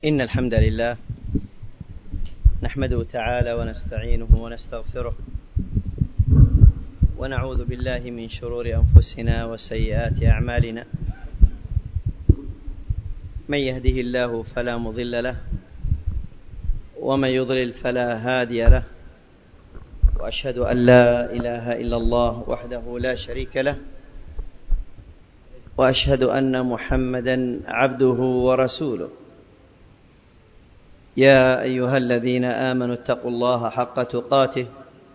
إن الحمد لله نحمده تعالى ونستعينه ونستغفره ونعوذ بالله من شرور أنفسنا وسيئات أعمالنا. من يهده الله فلا مضل له ومن يضلل فلا هادي له، وأشهد أن لا إله إلا الله وحده لا شريك له، وأشهد أن محمدا عبده ورسوله. يا أيها الذين آمنوا اتقوا الله حق تقاته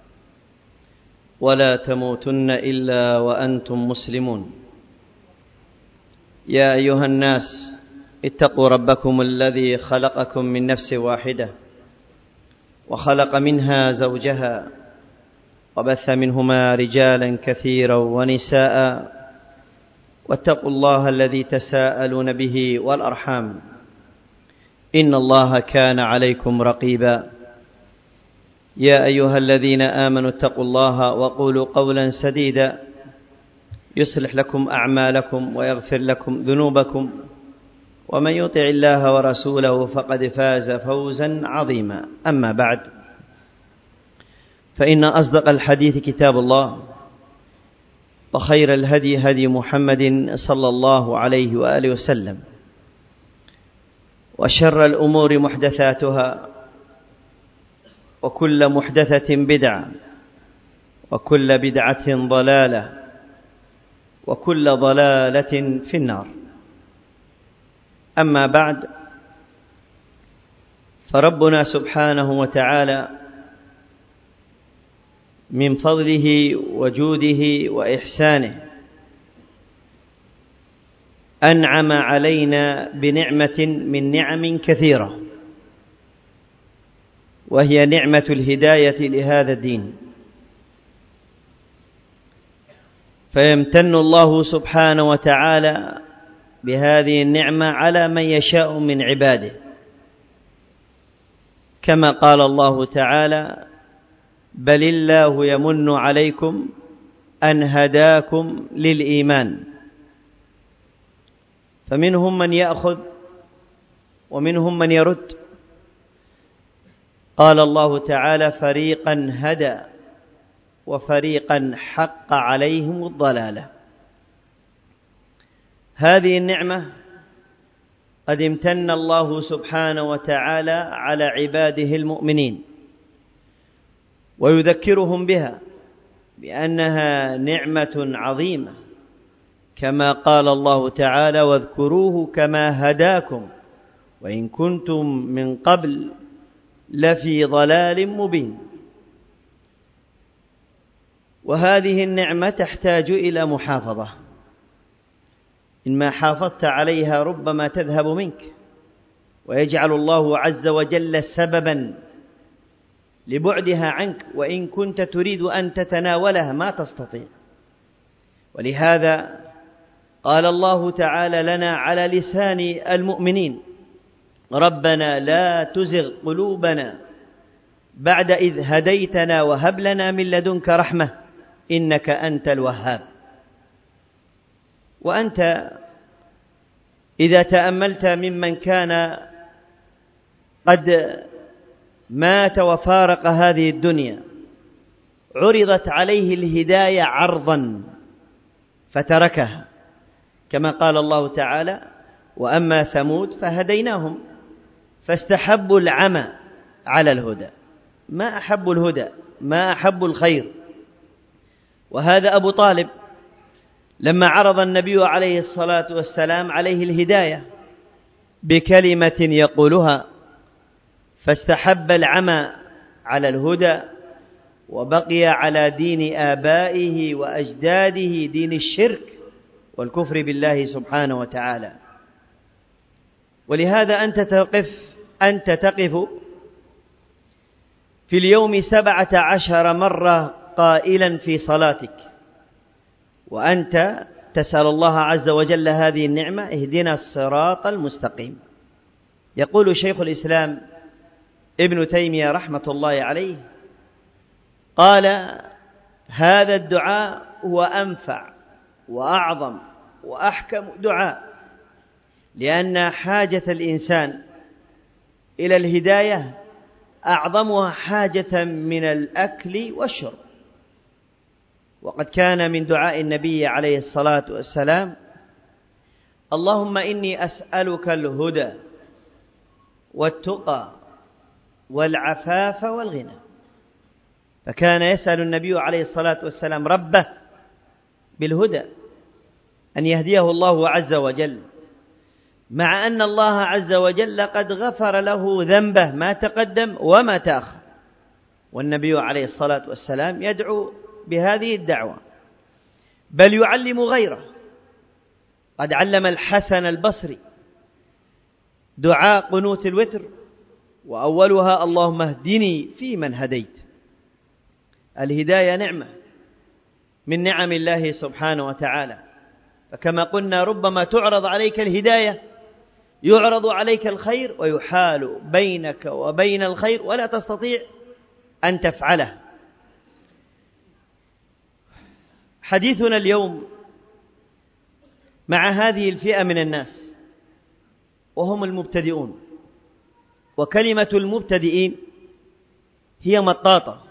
ولا تموتن إلا وأنتم مسلمون. يا أيها الناس اتقوا ربكم الذي خلقكم من نفس واحدة وخلق منها زوجها وبث منهما رجالا كثيرا ونساء، واتقوا الله الذي تساءلون به والأرحام إن الله كان عليكم رقيبا. يا أيها الذين آمنوا اتقوا الله وقولوا قولا سديدا يصلح لكم أعمالكم ويغفر لكم ذنوبكم، ومن يطع الله ورسوله فقد فاز فوزا عظيما. أما بعد، فإن أصدق الحديث كتاب الله، وخير الهدي هدي محمد صلى الله عليه وآله وسلم، وشر الأمور محدثاتها، وكل محدثة بدعة، وكل بدعة ضلالة، وكل ضلالة في النار. أما بعد، فربنا سبحانه وتعالى من فضله وجوده وإحسانه أنعم علينا بنعمة من نعم كثيرة، وهي نعمة الهداية لهذا الدين. فيمتن الله سبحانه وتعالى بهذه النعمة على من يشاء من عباده، كما قال الله تعالى: بل الله يمن عليكم أن هداكم للإيمان. فمنهم من يأخذ ومنهم من يرد. قال الله تعالى: فريقا هدى وفريقا حق عليهم الضلالة. هذه النعمة قد امتن الله سبحانه وتعالى على عباده المؤمنين، ويذكرهم بها بأنها نعمة عظيمة، كما قال الله تعالى: واذكروه كما هداكم وإن كنتم من قبل لفي ضلال مبين. وهذه النعمة تحتاج إلى محافظة، إن ما حافظت عليها ربما تذهب منك، ويجعل الله عز وجل سببا لبعدها عنك، وإن كنت تريد أن تتناولها ما تستطيع. ولهذا قال الله تعالى لنا على لسان المؤمنين: ربنا لا تزغ قلوبنا بعد إذ هديتنا وهب لنا من لدنك رحمة إنك أنت الوهاب. وأنت إذا تأملت ممن كان قد مات وفارق هذه الدنيا، عرضت عليه الهداية عرضا فتركها، كما قال الله تعالى: وأما ثمود فهديناهم فاستحبوا العمى على الهدى. ما أحبوا الهدى، ما أحبوا الخير. وهذا أبو طالب لما عرض النبي عليه الصلاة والسلام عليه الهداية بكلمة يقولها، فاستحب العمى على الهدى، وبقي على دين آبائه وأجداده، دين الشرك والكفر بالله سبحانه وتعالى. ولهذا أنت تقف في اليوم 17 مرة قائلا في صلاتك، وأنت تسأل الله عز وجل هذه النعمة: اهدنا الصراط المستقيم. يقول شيخ الإسلام ابن تيمية رحمة الله عليه، قال: هذا الدعاء هو أنفع وأعظم وأحكم دعاء، لأن حاجة الإنسان إلى الهداية أعظمها حاجة من الأكل والشرب. وقد كان من دعاء النبي عليه الصلاة والسلام: اللهم إني أسألك الهدى والتقى والعفاف والغنى. فكان يسأل النبي عليه الصلاة والسلام ربه بالهدى، أن يهديه الله عز وجل، مع أن الله عز وجل قد غفر له ذنبه ما تقدم وما تأخر. والنبي عليه الصلاة والسلام يدعو بهذه الدعوة، بل يعلم غيره. قد علم الحسن البصري دعاء قنوت الوتر، وأولها: اللهم اهدني فيمن هديت. الهداية نعمة من نعم الله سبحانه وتعالى، فكما قلنا ربما تعرض عليك الهداية، يعرض عليك الخير ويحال بينك وبين الخير ولا تستطيع أن تفعله. حديثنا اليوم مع هذه الفئة من الناس وهم المبتدئون. وكلمة المبتدئين هي مطاطة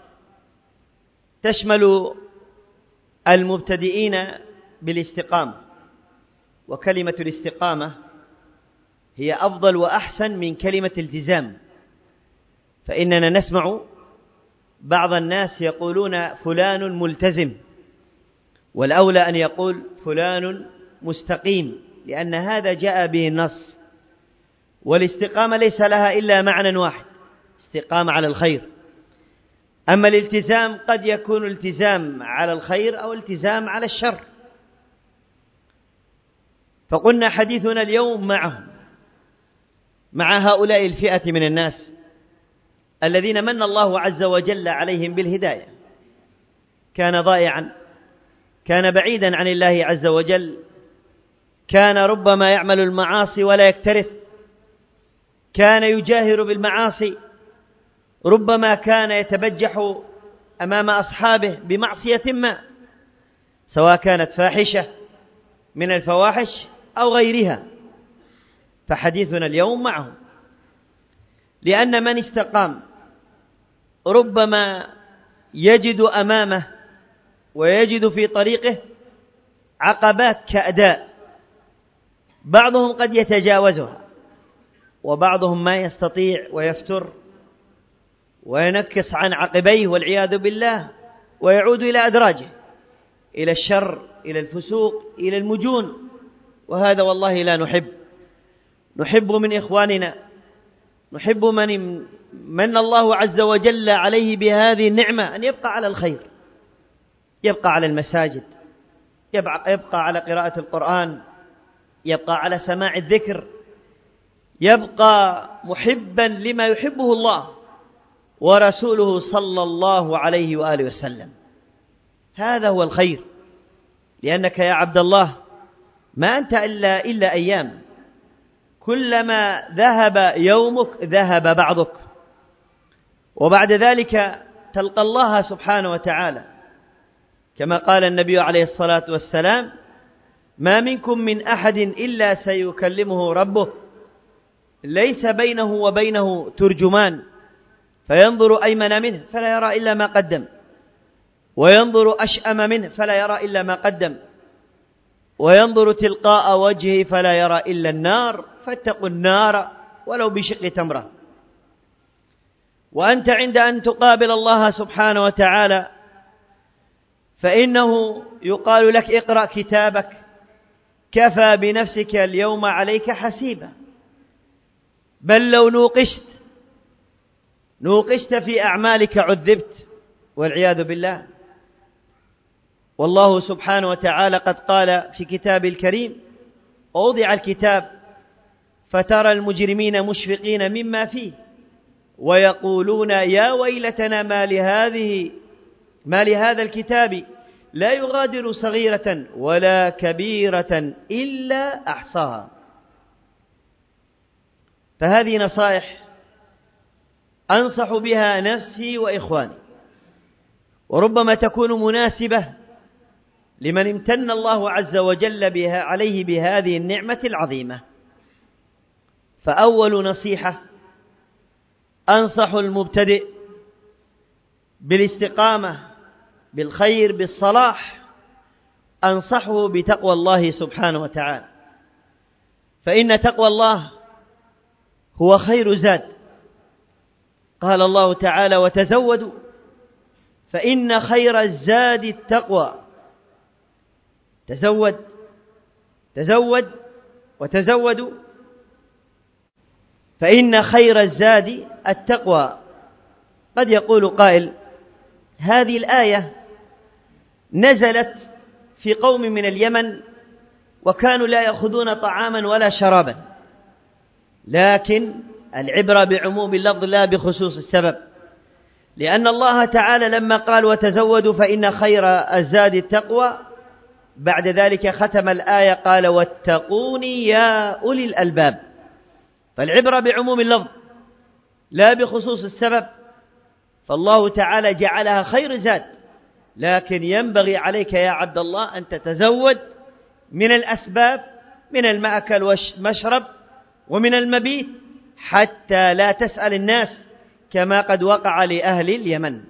تشمل المبتدئين بالاستقامة، وكلمة الاستقامة هي أفضل وأحسن من كلمة التزام. فإننا نسمع بعض الناس يقولون فلان ملتزم، والأولى أن يقول فلان مستقيم، لأن هذا جاء به النص. والاستقامة ليس لها إلا معنى واحد: استقامة على الخير. أما الالتزام قد يكون التزام على الخير أو التزام على الشر. فقلنا حديثنا اليوم مع هؤلاء الفئة من الناس الذين من الله عز وجل عليهم بالهداية. كان ضائعا، كان بعيدا عن الله عز وجل، كان ربما يعمل المعاصي ولا يكترث، كان يجاهر بالمعاصي، ربما كان يتبجح أمام أصحابه بمعصية ما، سواء كانت فاحشة من الفواحش أو غيرها. فحديثنا اليوم معهم، لأن من استقام ربما يجد أمامه ويجد في طريقه عقبات كأداء، بعضهم قد يتجاوزها، وبعضهم ما يستطيع ويفتر وينكس عن عقبيه والعياذ بالله، ويعود إلى أدراجه، إلى الشر، إلى الفسوق، إلى المجون. وهذا والله لا نحب من إخواننا، نحب من الله عز وجل عليه بهذه النعمة أن يبقى على الخير، يبقى على المساجد، يبقى على قراءة القرآن، يبقى على سماع الذكر، يبقى محبا لما يحبه الله ورسوله صلى الله عليه وآله وسلم. هذا هو الخير، لأنك يا عبد الله ما أنت إلا أيام، كلما ذهب يومك ذهب بعضك، وبعد ذلك تلقى الله سبحانه وتعالى، كما قال النبي عليه الصلاة والسلام: ما منكم من أحد إلا سيكلمه ربه ليس بينه وبينه ترجمان، فينظر أيمن منه فلا يرى إلا ما قدم، وينظر أشأم منه فلا يرى إلا ما قدم، وينظر تلقاء وجهه فلا يرى إلا النار، فاتقوا النار ولو بشق تمرة. وأنت عند أن تقابل الله سبحانه وتعالى فإنه يقال لك: اقرأ كتابك كفى بنفسك اليوم عليك حسيبا. بل لو نوقشت في أعمالك عذبت والعياذ بالله. والله سبحانه وتعالى قد قال في كتاب الكريم: ووضع الكتاب فترى المجرمين مشفقين مما فيه ويقولون يا ويلتنا ما لهذا الكتاب لا يغادر صغيرة ولا كبيرة إلا أحصاها. فهذه نصائح أنصح بها نفسي وإخواني، وربما تكون مناسبة لمن امتن الله عز وجل عليه بهذه النعمة العظيمة. فأول نصيحة أنصح المبتدئ بالاستقامة بالخير بالصلاح أنصحه بتقوى الله سبحانه وتعالى، فإن تقوى الله هو خير زاد. قال الله تعالى: وتزودوا فإن خير الزاد التقوى. تزود وتزودوا فإن خير الزاد التقوى. قد يقول قائل: هذه الآية نزلت في قوم من اليمن وكانوا لا يأخذون طعاما ولا شرابا، لكن العبرة بعموم اللفظ لا بخصوص السبب، لأن الله تعالى لما قال: وتزودوا فإن خير الزاد التقوى، بعد ذلك ختم الآية قال: واتقوني يا أولي الألباب. فالعبرة بعموم اللفظ لا بخصوص السبب، فالله تعالى جعلها خير زاد، لكن ينبغي عليك يا عبد الله أن تتزود من الأسباب، من المأكل والمشرب ومن المبيت، حتى لا تسأل الناس كما قد وقع لأهل اليمن.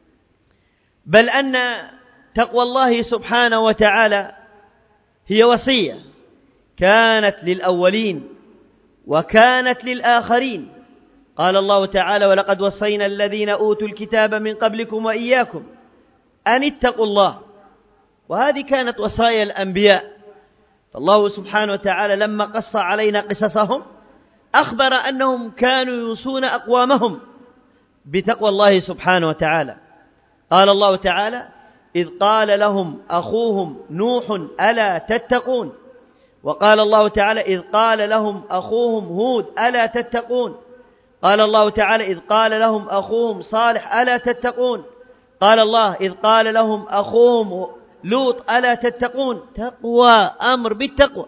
بل أن تقوى الله سبحانه وتعالى هي وصية كانت للأولين وكانت للآخرين. قال الله تعالى: ولقد وصينا الذين أوتوا الكتاب من قبلكم وإياكم أن اتقوا الله. وهذه كانت وصايا الأنبياء، فالله سبحانه وتعالى لما قص علينا قصصهم أخبر أنهم كانوا يوصون أقوامهم بتقوى الله سبحانه وتعالى. قال الله تعالى: إذ قال لهم أخوهم نوح ألا تتقون. وقال الله تعالى: إذ قال لهم أخوهم هود ألا تتقون. قال الله تعالى: إذ قال لهم أخوهم صالح ألا تتقون. قال الله: إذ قال لهم أخوهم لوط ألا تتقون. تقوى، أمر بالتقوى.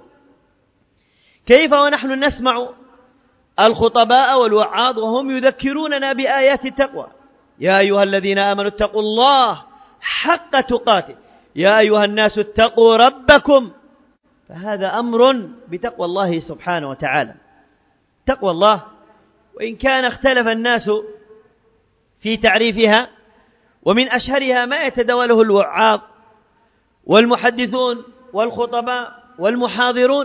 كيف ونحن نسمع الخطباء والوعاظ وهم يذكروننا بآيات التقوى؟ يا أيها الذين آمنوا اتقوا الله حق تقاته، يا أيها الناس اتقوا ربكم. فهذا أمر بتقوى الله سبحانه وتعالى. تقوى الله وإن كان اختلف الناس في تعريفها، ومن أشهرها ما يتداوله الوعاظ والمحدثون والخطباء والمحاضرون.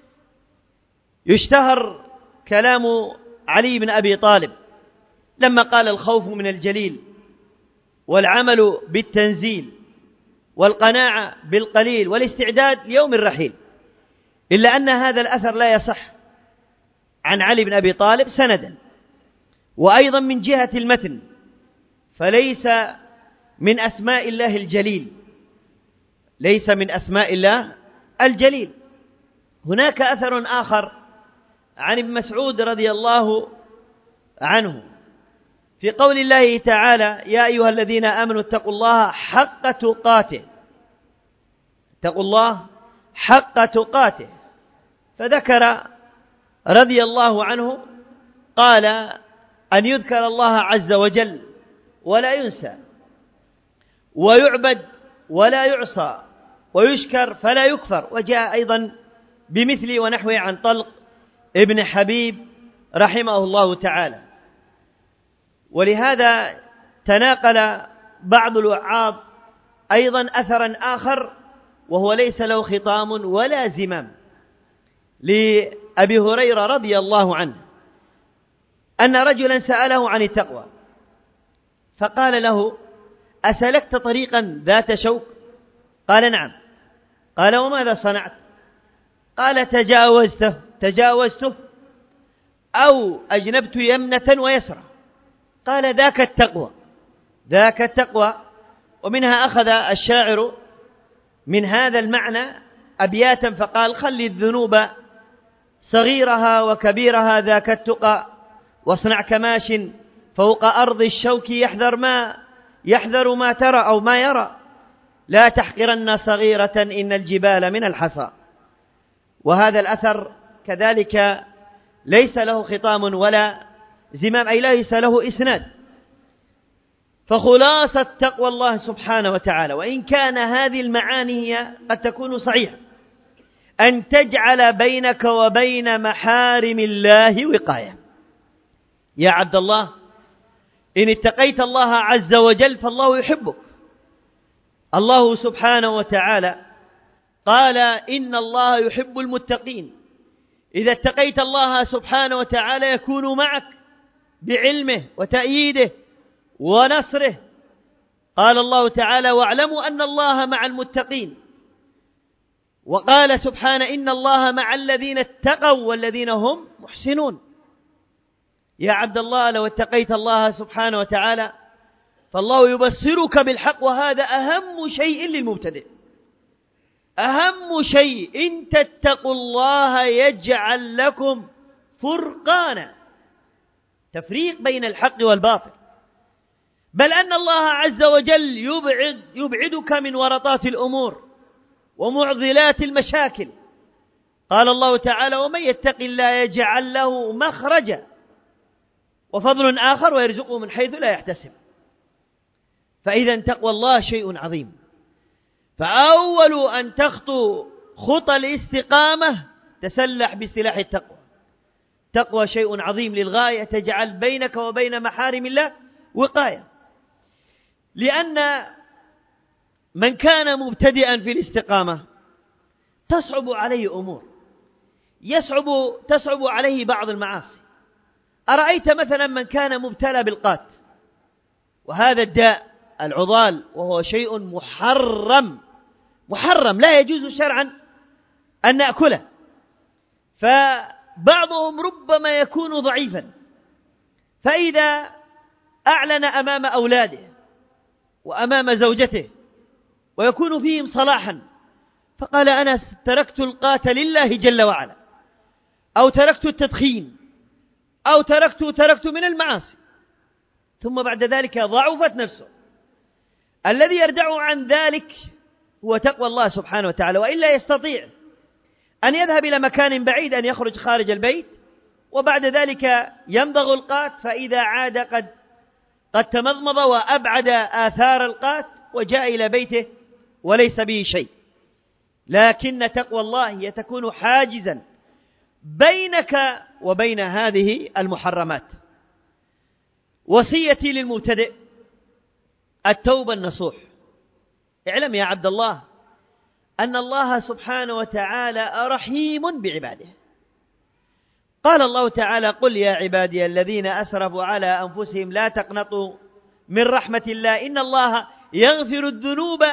يشتهر كلام علي بن أبي طالب لما قال: الخوف من الجليل، والعمل بالتنزيل، والقناعة بالقليل، والاستعداد ليوم الرحيل. إلا أن هذا الأثر لا يصح عن علي بن أبي طالب سندا، وأيضا من جهة المتن فليس من أسماء الله الجليل، ليس من أسماء الله الجليل. هناك أثر آخر عن ابن مسعود رضي الله عنه في قول الله تعالى: يا أيها الذين آمنوا اتقوا الله حق تقاته. اتقوا الله حق تقاته. فذكر رضي الله عنه قال: أن يذكر الله عز وجل ولا ينسى، ويعبد ولا يعصى، ويشكر فلا يكفر. وجاء أيضا بمثل ونحوه عن طلق ابن حبيب رحمه الله تعالى. ولهذا تناقل بعض الوعاظ أيضا أثرا آخر، وهو ليس له خطام ولا زمام، لأبي هريرة رضي الله عنه أن رجلا سأله عن التقوى فقال له: أسلكت طريقا ذات شوك؟ قال: نعم. قال: وماذا صنعت؟ قال: تجاوزته أو أجنبت يمنة ويسرى. قال: ذاك التقوى. ومنها أخذ الشاعر من هذا المعنى أبياتا فقال: خل الذنوب صغيرها وكبيرها ذاك التقى، واصنع كماش فوق أرض الشوك يحذر ما ترى أو ما يرى، لا تحقرن صغيرة إن الجبال من الحصى. وهذا الأثر كذلك ليس له خطام ولا زمام، أي ليس له إسناد. فخلاصة تقوى الله سبحانه وتعالى، وإن كان هذه المعاني هي قد تكون صحيحة، أن تجعل بينك وبين محارم الله وقاية. يا عبد الله، إن اتقيت الله عز وجل فالله يحبك. الله سبحانه وتعالى قال إن الله يحب المتقين. إذا اتقيت الله سبحانه وتعالى يكون معك بعلمه وتأييده ونصره. قال الله تعالى واعلموا أن الله مع المتقين. وقال سبحانه إن الله مع الذين اتقوا والذين هم محسنون. يا عبد الله لو اتقيت الله سبحانه وتعالى فالله يبصرك بالحق، وهذا أهم شيء للمبتدئ. أهم شيء إن تتقوا الله يجعل لكم فرقانا، تفريق بين الحق والباطل، بل أن الله عز وجل يبعدك من ورطات الأمور ومعضلات المشاكل. قال الله تعالى ومن يتق الله يجعل له مخرجا وفضل آخر ويرزقه من حيث لا يحتسب. فإذا تقوى الله شيء عظيم. فأول أن تخطو خطى الاستقامة تسلح بسلاح التقوى. تقوى شيء عظيم للغاية، تجعل بينك وبين محارم الله وقاية. لأن من كان مبتدئا في الاستقامة تصعب عليه أمور، تصعب عليه بعض المعاصي. أرأيت مثلا من كان مبتلى بالقات، وهذا الداء العضال، وهو شيء محرم لا يجوز شرعا أن نأكله. فبعضهم ربما يكون ضعيفا، فإذا أعلن أمام أولاده وأمام زوجته ويكون فيهم صلاحا فقال أنا تركت القات لله جل وعلا، أو تركت التدخين، أو تركت من المعاصي، ثم بعد ذلك ضعفت نفسه. الذي يردع عن ذلك هو تقوى الله سبحانه وتعالى، وإلا يستطيع أن يذهب إلى مكان بعيد، أن يخرج خارج البيت، وبعد ذلك يمضغ القات، فإذا عاد قد تمضمض وأبعد آثار القات وجاء إلى بيته وليس به شيء. لكن تقوى الله هي تكون حاجزا بينك وبين هذه المحرمات. وصيتي للمبتدئ التوبة النصوح. اعلم يا عبد الله أن الله سبحانه وتعالى رحيم بعباده. قال الله تعالى قل يا عبادي الذين أسرفوا على أنفسهم لا تقنطوا من رحمة الله إن الله يغفر الذنوب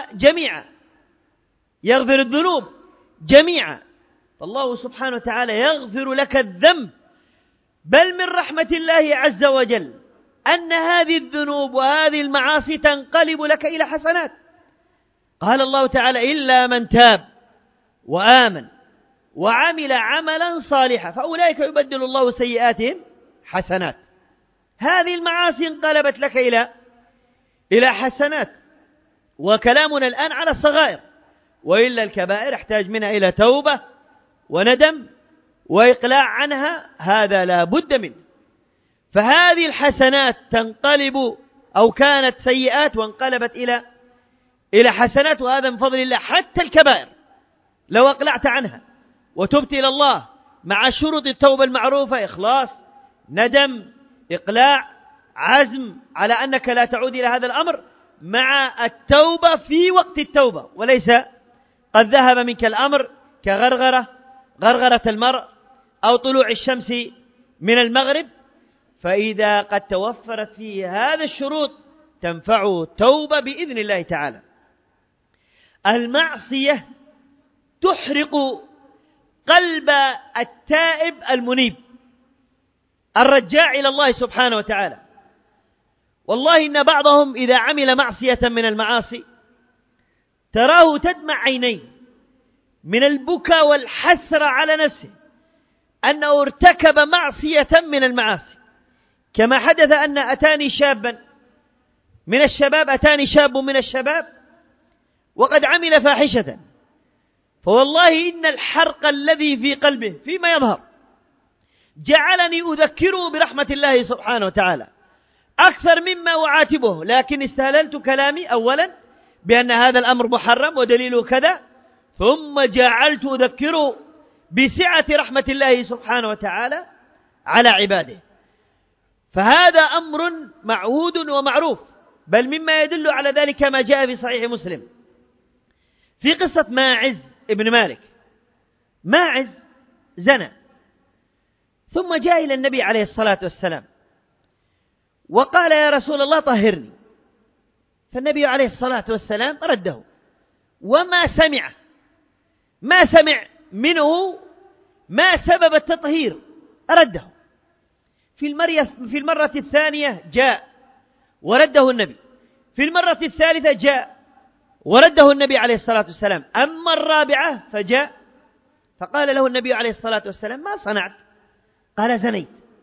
جميعا. فالله سبحانه وتعالى يغفر لك الذنب، بل من رحمة الله عز وجل أن هذه الذنوب وهذه المعاصي تنقلب لك إلى حسنات. قال الله تعالى إلا من تاب وآمن وعمل عملا صالحا فأولئك يبدل الله سيئاتهم حسنات. هذه المعاصي انقلبت لك إلى حسنات. وكلامنا الآن على الصغائر، وإلا الكبائر احتاج منها إلى توبة وندم وإقلاع عنها، هذا لا بد منه. فهذه الحسنات تنقلب، أو كانت سيئات وانقلبت إلى حسنات، وهذا من فضل الله. حتى الكبائر لو أقلعت عنها وتبت إلى الله مع شروط التوبة المعروفة: إخلاص، ندم، إقلاع، عزم على أنك لا تعود إلى هذا الأمر، مع التوبة في وقت التوبة، وليس قد ذهب منك الأمر غرغرة المرء أو طلوع الشمس من المغرب. فإذا قد توفرت فيه هذا الشروط تنفعه التوبة بإذن الله تعالى. المعصية تحرق قلب التائب المنيب الرجاع إلى الله سبحانه وتعالى. والله إن بعضهم إذا عمل معصية من المعاصي تراه تدمع عينيه من البكاء والحسرة على نفسه أنه ارتكب معصية من المعاصي. كما حدث أن أتاني شاب من الشباب وقد عمل فاحشة، فوالله إن الحرق الذي في قلبه فيما يظهر جعلني أذكره برحمة الله سبحانه وتعالى أكثر مما أعاتبه. لكن استهللت كلامي أولا بأن هذا الأمر محرم ودليله كذا، ثم جعلت أذكره بسعة رحمة الله سبحانه وتعالى على عباده. فهذا أمر معهود ومعروف، بل مما يدل على ذلك ما جاء في صحيح مسلم في قصة ماعز ابن مالك. ماعز زنى ثم جاء إلى النبي عليه الصلاة والسلام وقال يا رسول الله طهرني، فالنبي عليه الصلاة والسلام رده وما سمع منه ما سبب التطهير، رده. في المرة الثانية جاء ورده النبي، في المرة الثالثة جاء ورده النبي عليه الصلاة والسلام، أما الرابعة فجاء فقال له النبي عليه الصلاة والسلام ما صنعت؟ قال زنيت.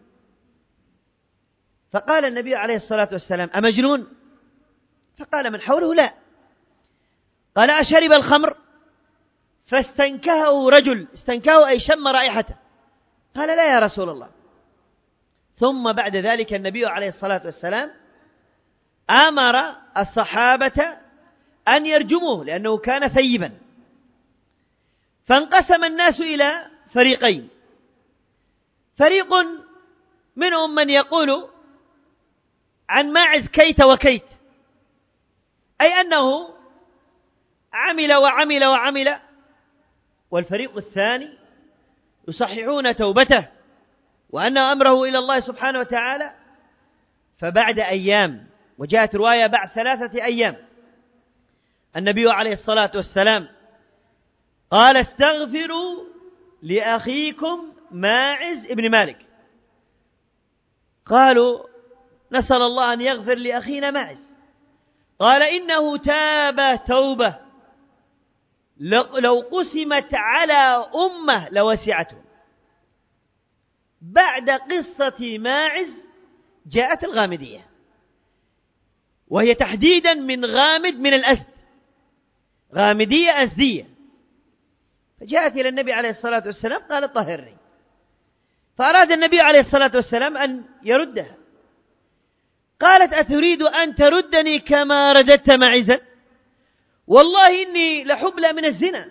فقال النبي عليه الصلاة والسلام أمجنون؟ فقال من حوله لا. قال أشرب الخمر؟ فاستنكهه رجل، استنكهه أي شم رائحته، قال لا يا رسول الله. ثم بعد ذلك النبي عليه الصلاة والسلام أمر الصحابة أن يرجموه لأنه كان ثيبا. فانقسم الناس إلى فريقين، فريق منهم من يقول عن ماعز كيت وكيت، أي أنه عمل وعمل وعمل، والفريق الثاني يصححون توبته وأن أمره إلى الله سبحانه وتعالى. فبعد أيام، وجاءت رواية بعد 3 أيام، النبي عليه الصلاة والسلام قال استغفروا لأخيكم ماعز ابن مالك. قالوا نسأل الله أن يغفر لأخينا ماعز. قال إنه تاب توبة لو قسمت على أمة لوسعته. بعد قصة ماعز جاءت الغامدية، وهي تحديدا من غامد من الأسد، غامدية أسدية. فجاءت إلى النبي عليه الصلاة والسلام قال طهرني، فأراد النبي عليه الصلاة والسلام أن يردها. قالت أتريد أن تردني كما رددت معزا؟ والله إني لحبلى من الزنا.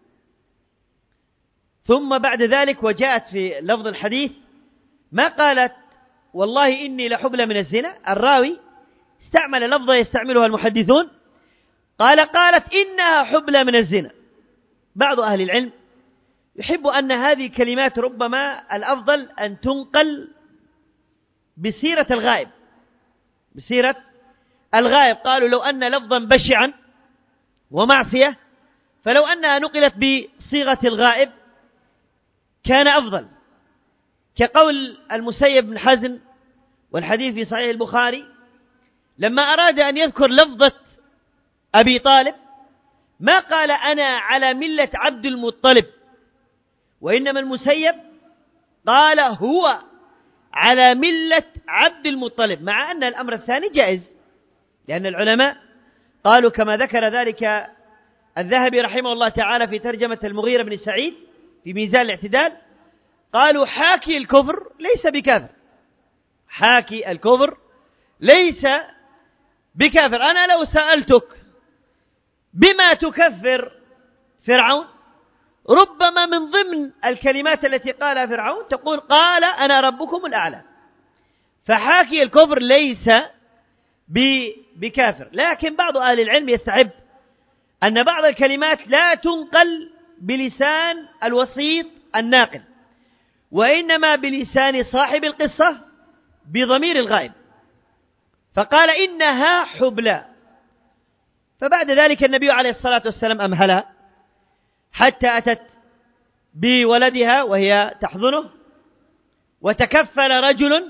ثم بعد ذلك وجاءت في لفظ الحديث ما قالت والله إني لحبلى من الزنا، الراوي استعمل لفظة يستعملها المحدثون، قالت إنها حبلى من الزنا. بعض أهل العلم يحب أن هذه الكلمات ربما الأفضل أن تنقل بسيرة الغائب، بسيرة الغائب. قالوا لو أن لفظا بشعا ومعصية فلو أنها نقلت بصيغة الغائب كان أفضل، كقول المسيب بن حزن والحديث في صحيح البخاري لما أراد أن يذكر لفظة أبي طالب ما قال أنا على ملة عبد المطلب، وإنما المسيب قال هو على ملة عبد المطلب، مع أن الأمر الثاني جائز، لأن العلماء قالوا كما ذكر ذلك الذهبي رحمه الله تعالى في ترجمة المغيرة بن سعيد في ميزان الاعتدال، قالوا حاكي الكفر ليس بكافر، حاكي الكفر ليس بكافر. أنا لو سألتك بما تكفر فرعون ربما من ضمن الكلمات التي قالها فرعون تقول قال أنا ربكم الأعلى، فحاكي الكفر ليس بكافر. لكن بعض أهل العلم يستحب أن بعض الكلمات لا تنقل بلسان الوسيط الناقل، وإنما بلسان صاحب القصة بضمير الغائب، فقال إنها حبلى. فبعد ذلك النبي عليه الصلاة والسلام أمهلها حتى أتت بولدها وهي تحضنه، وتكفل رجل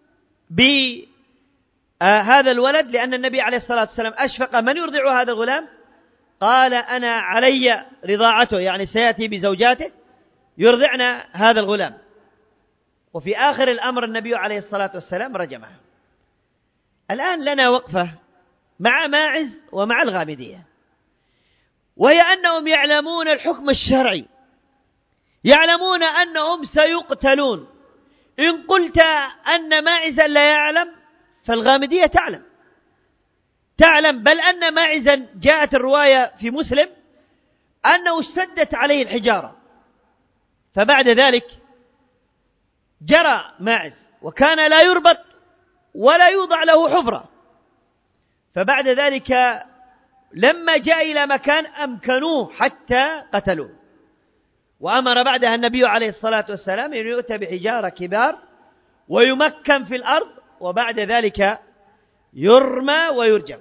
بهذا الولد لأن النبي عليه الصلاة والسلام أشفق من يرضع هذا الغلام، قال أنا علي رضاعته، يعني سيأتي بزوجاته يرضعن هذا الغلام. وفي آخر الأمر النبي عليه الصلاة والسلام رجمها. الآن لنا وقفة مع ماعز ومع الغامدية، وهي أنهم يعلمون الحكم الشرعي، يعلمون أنهم سيقتلون. إن قلت أن ماعزا لا يعلم فالغامدية تعلم، بل أن ماعزا جاءت الرواية في مسلم أنه اشتدت عليه الحجارة، فبعد ذلك جرى ماعز وكان لا يربط ولا يوضع له حفرة. فبعد ذلك لما جاء إلى مكان أمكنوه حتى قتلوه، وأمر بعدها النبي عليه الصلاة والسلام أن يؤتى بحجارة كبار ويمكن في الأرض، وبعد ذلك يرمى ويرجم.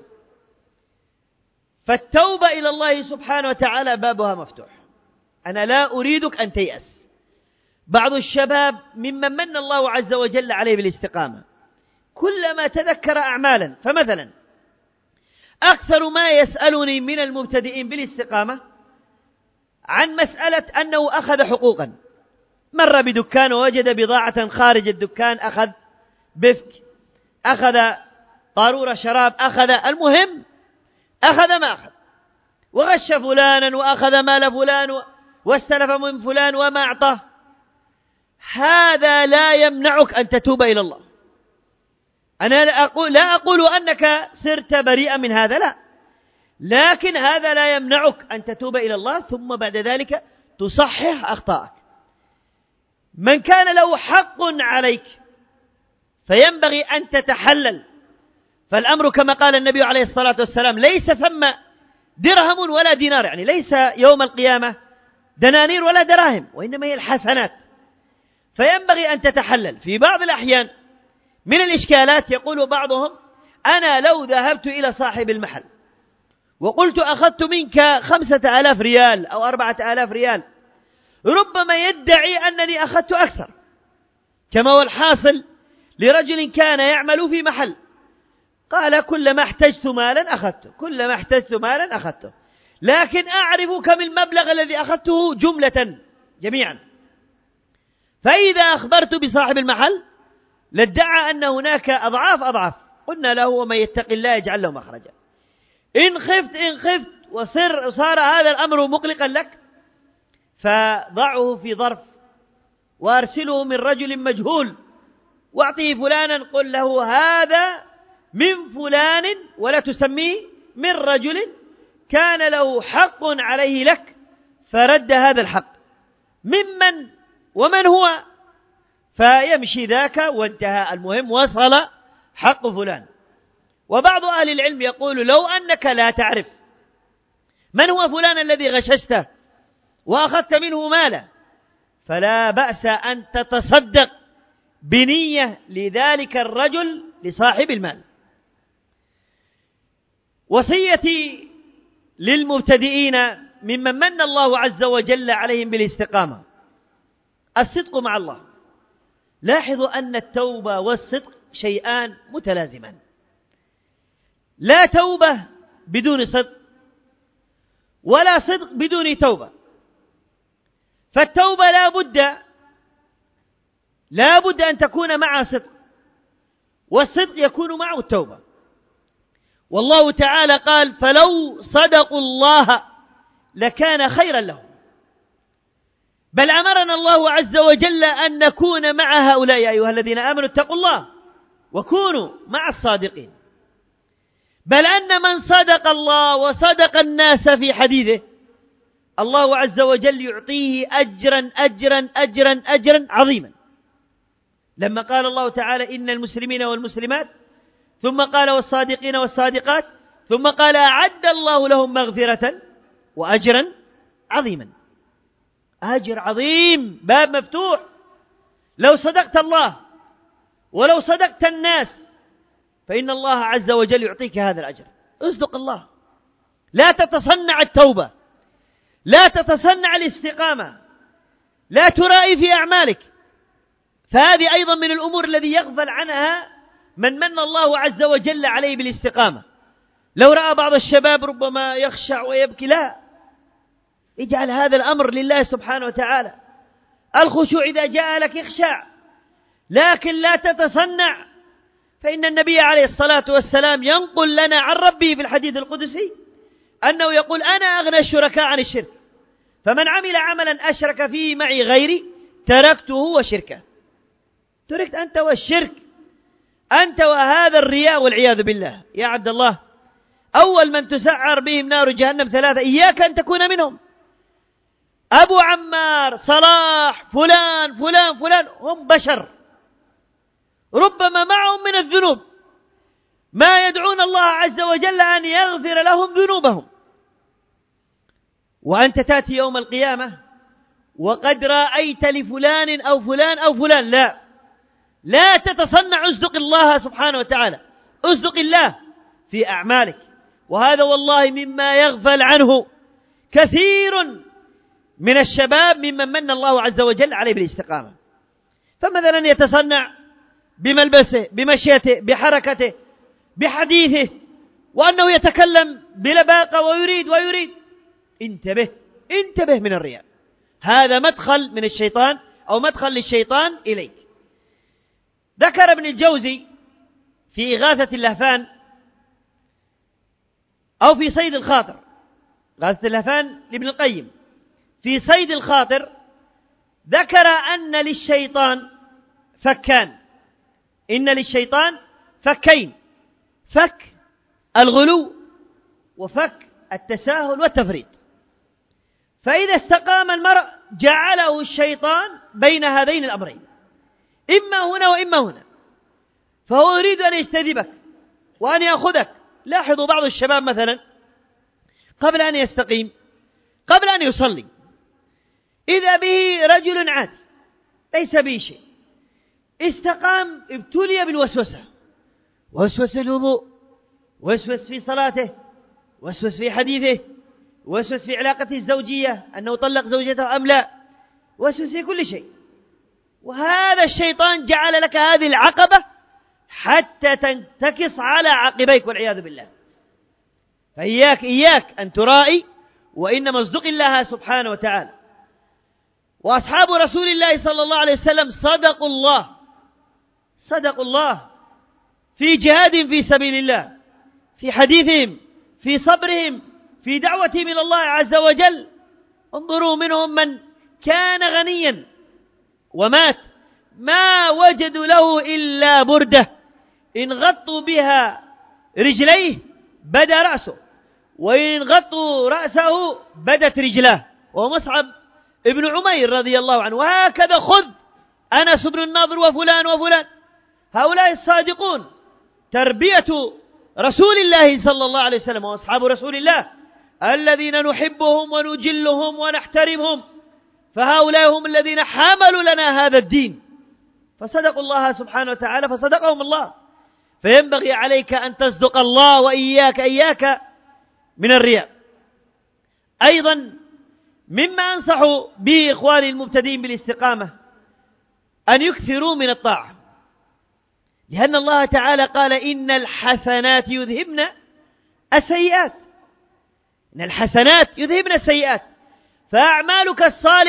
فالتوبة إلى الله سبحانه وتعالى بابها مفتوح. أنا لا أريدك أن تيأس. بعض الشباب ممن من الله عز وجل عليه بالاستقامة كلما تذكر أعمالا، فمثلا أكثر ما يسألني من المبتدئين بالاستقامة عن مسألة أنه أخذ حقوقا، مر بدكان ووجد بضاعة خارج الدكان، أخذ بفك، أخذ قارورة شراب، أخذ، المهم أخذ ما أخذ، وغش فلانا وأخذ مال فلان واستلف من فلان وما أعطاه. هذا لا يمنعك أن تتوب إلى الله. أنا لا أقول أنك صرت بريئا من هذا، لا، لكن هذا لا يمنعك أن تتوب إلى الله ثم بعد ذلك تصحح أخطائك. من كان له حق عليك فينبغي أن تتحلل. فالأمر كما قال النبي عليه الصلاة والسلام ليس ثم درهم ولا دينار، يعني ليس يوم القيامة دنانير ولا دراهم، وإنما هي الحسنات. فينبغي أن تتحلل. في بعض الأحيان من الإشكالات يقول بعضهم أنا لو ذهبت إلى صاحب المحل وقلت أخذت منك 5000 ريال أو 4000 ريال، ربما يدعي أنني أخذت أكثر، كما هو الحاصل لرجل كان يعمل في محل قال كلما احتجت مالا أخذته، كلما احتجت مالا أخذته، لكن أعرف كم المبلغ الذي أخذته جملة جميعا. فإذا أخبرت بصاحب المحل لادعى أن هناك أضعاف. قلنا له ومن يتق الله يجعل له مخرجا. إن خفت وصار هذا الأمر مقلقا لك فضعه في ظرف وأرسله من رجل مجهول واعطيه فلانا، قل له هذا من فلان ولا تسميه، من رجل كان له حق عليه لك فرد هذا الحق، ممن ومن هو، فيمشي ذاك وانتهى. المهم وصل حق فلان. وبعض أهل العلم يقول لو أنك لا تعرف من هو فلان الذي غششته وأخذت منه مالا فلا بأس أن تتصدق بنية لذلك الرجل لصاحب المال. وصيتي للمبتدئين ممن من الله عز وجل عليهم بالاستقامة الصدق مع الله. لاحظوا أن التوبة والصدق شيئان متلازمان، لا توبة بدون صدق ولا صدق بدون توبة. فالتوبة لا بد أن تكون معها صدق، والصدق يكون معه التوبة. والله تعالى قال فلو صدقوا الله لكان خيرا لهم. بل أمرنا الله عز وجل أن نكون مع هؤلاء يا أيها الذين آمنوا اتقوا الله وكونوا مع الصادقين. بل أن من صدق الله وصدق الناس في حديثه الله عز وجل يعطيه أجرا عظيما. لما قال الله تعالى إن المسلمين والمسلمات، ثم قال والصادقين والصادقات، ثم قال أعد الله لهم مغفرة وأجرا عظيما. أجر عظيم، باب مفتوح. لو صدقت الله ولو صدقت الناس فإن الله عز وجل يعطيك هذا الأجر. اصدق الله، لا تتصنع التوبة، لا تتصنع الاستقامة، لا ترائي في أعمالك. فهذه أيضا من الأمور الذي يغفل عنها من الله عز وجل عليه بالاستقامة. لو رأى بعض الشباب ربما يخشع ويبكي، لا، اجعل هذا الأمر لله سبحانه وتعالى. الخشوع إذا جاء لك اخشع، لكن لا تتصنع. فإن النبي عليه الصلاة والسلام ينقل لنا عن ربه في الحديث القدسي أنه يقول أنا أغنى الشركاء عن الشرك، فمن عمل عملا أشرك فيه معي غيري تركته وشركه. تركت أنت والشرك، أنت وهذا الرياء والعياذ بالله. يا عبد الله، أول من تسعر بهم نار جهنم 3، إياك أن تكون منهم. أبو عمار، صلاح، فلان هم بشر، ربما معهم من الذنوب ما يدعون الله عز وجل أن يغفر لهم ذنوبهم، وأنت تأتي يوم القيامة وقد رأيت لفلان أو فلان أو فلان. لا تتصنع، اصدق الله سبحانه وتعالى، اصدق الله في أعمالك. وهذا والله مما يغفل عنه كثير من الشباب ممن من الله عز وجل عليه بالاستقامة. فمثلا يتصنع بملبسه، بمشيته، بحركته، بحديثه، وأنه يتكلم بلباقة ويريد. انتبه من الرياء. هذا مدخل من الشيطان أو مدخل للشيطان إليك. ذكر ابن الجوزي في إغاثة اللهفان أو في صيد الخاطر، إغاثة اللهفان لابن القيم، في صيد الخاطر ذكر أن للشيطان فكان، إن للشيطان فكين: فك الغلو وفك التساهل والتفريط. فإذا استقام المرء جعله الشيطان بين هذين الأمرين، إما هنا وإما هنا، فهو يريد أن يجتذبك وأن يأخذك. لاحظوا بعض الشباب مثلا قبل أن يستقيم، قبل أن يصلي، إذا به رجل عادي ليس به شيء، استقام، ابتلي بالوسوسة، وسوس في الوضوء، وسوس في صلاته، وسوس في حديثه، وسوس في علاقته الزوجية أنه طلق زوجته أم لا، وسوس في كل شيء. وهذا الشيطان جعل لك هذه العقبة حتى تنتكس على عقبيك والعياذ بالله. فإياك أن ترائي، وإنما اصدق الله سبحانه وتعالى. وأصحاب رسول الله صلى الله عليه وسلم صدقوا الله في جهاد في سبيل الله، في حديثهم، في صبرهم، في دعوتهم إلى الله عز وجل. انظروا منهم من كان غنيا ومات ما وجدوا له إلا بردة إن غطوا بها رجليه بدا رأسه، وإن غطوا رأسه بدت رجلاه، وهو مصعب ابن عمير رضي الله عنه. وهكذا خذ أنس بن النضر وفلان وفلان، هؤلاء الصادقون تربية رسول الله صلى الله عليه وسلم وأصحاب رسول الله الذين نحبهم ونجلهم ونحترمهم، فهؤلاء هم الذين حملوا لنا هذا الدين، فصدقوا الله سبحانه وتعالى فصدقهم الله. فينبغي عليك أن تصدق الله، وإياك من الرياء. أيضا مما أنصح به إخواني المبتدئين بالاستقامة أن يكثروا من الطاعة، لأن الله تعالى قال: إن الحسنات يذهبن السيئات. إن الحسنات يذهبن السيئات، فأعمالك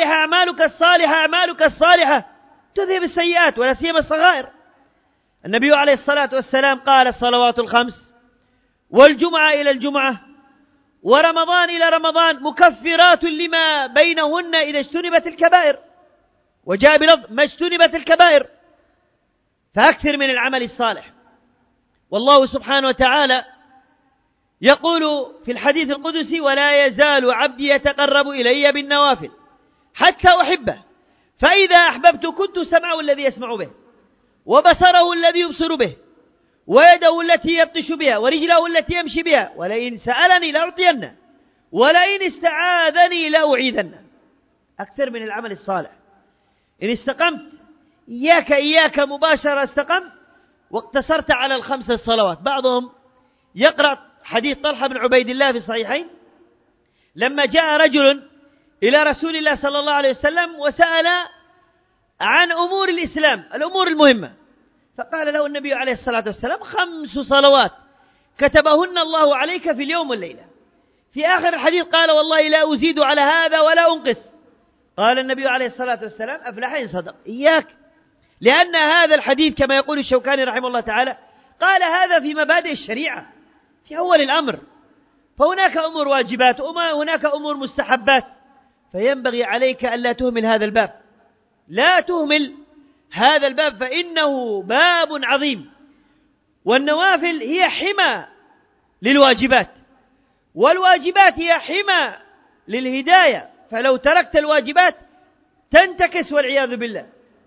الصالحة تذهب السيئات، ولا سيما الصغائر. النبي عليه الصلاة والسلام قال: الصلوات الخمس، والجمعة إلى الجمعة، ورمضان إلى رمضان، مكفرات لما بينهن إذا اجتنبت الكبائر. وجاء بلفظ: ما اجتنبت الكبائر. فأكثر من العمل الصالح. والله سبحانه وتعالى يقول في الحديث القدسي: ولا يزال عبدي يتقرب إلي بالنوافل حتى أحبه، فإذا أحببت كنت سمعه الذي يسمع به، وبصره الذي يبصر به، ويده التي يبطش بها، ورجله التي يمشي بها، ولئن سألني لأعطينه، ولئن استعاذني لأعيذنه. أكثر من العمل الصالح. إن استقمت إياك مباشرة استقمت واقتصرت على الخمس الصلوات. بعضهم يقرأ حديث طلحة بن عبيد الله في الصحيحين لما جاء رجل إلى رسول الله صلى الله عليه وسلم وسأل عن أمور الإسلام، الأمور المهمة، فقال له النبي عليه الصلاة والسلام: 5 صلوات كتبهن الله عليك في اليوم والليلة. في آخر الحديث قال: والله لا أزيد على هذا ولا أنقص. قال النبي عليه الصلاة والسلام: أفلح إن صدق. إياك، لأن هذا الحديث كما يقول الشوكاني رحمه الله تعالى قال هذا في مبادئ الشريعة في أول الأمر، فهناك أمور واجبات وهناك أمور مستحبات، فينبغي عليك ألا تهمل هذا الباب، لا تهمل هذا الباب، فإنه باب عظيم. والنوافل هي حمى للواجبات، والواجبات هي حمى للهداية، فلو تركت الواجبات تنتكس والعياذ بالله.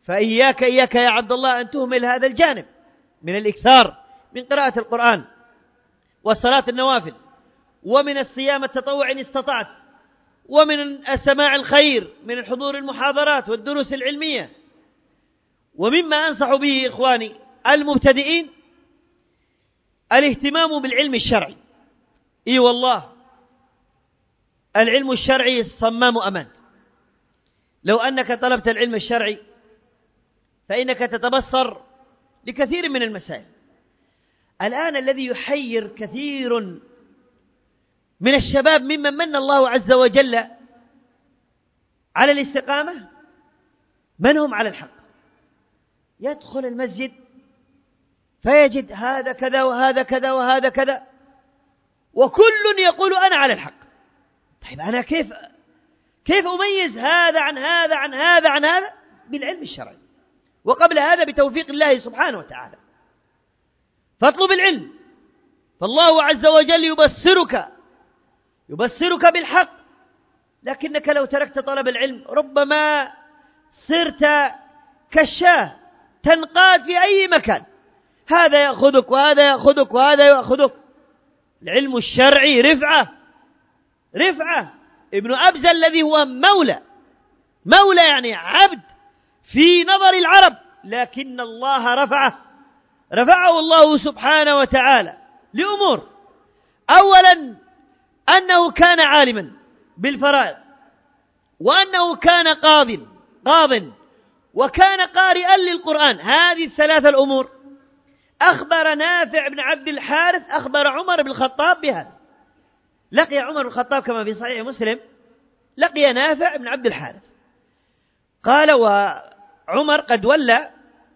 فإياك يا عبد الله أن تهمل هذا الجانب من الإكثار من قراءة القرآن وصلاة النوافل ومن الصيام التطوع إن استطعت، ومن سماع الخير من الحضور المحاضرات والدروس العلمية. ومما أنصح به إخواني المبتدئين الاهتمام بالعلم الشرعي. إي والله العلم الشرعي صمام أمان. لو أنك طلبت العلم الشرعي فإنك تتبصر لكثير من المسائل. الآن الذي يحير كثير من الشباب ممن من الله عز وجل على الاستقامة من هم على الحق، يدخل المسجد فيجد هذا كذا وهذا كذا وهذا كذا وكل يقول أنا على الحق. طيب أنا كيف أميز هذا عن هذا عن هذا عن هذا؟ بالعلم الشرعي، وقبل هذا بتوفيق الله سبحانه وتعالى. فاطلب العلم، فالله عز وجل يبصرك بالحق. لكنك لو تركت طلب العلم ربما صرت كالشاة تنقاد في أي مكان، هذا يأخذك وهذا يأخذك وهذا يأخذك. العلم الشرعي رفعة. ابن أبزة الذي هو مولى يعني عبد في نظر العرب، لكن الله رفعه الله سبحانه وتعالى لأمور. أولا أنه كان عالما بالفرائض، وأنه كان قاض وكان قارئا للقرآن. هذه الثلاثة الأمور أخبر نافع بن عبد الحارث أخبر عمر بن الخطاب بهذا. لقي عمر بن الخطاب كما في صحيح مسلم لقي نافع بن عبد الحارث، قال وعمر قد ولى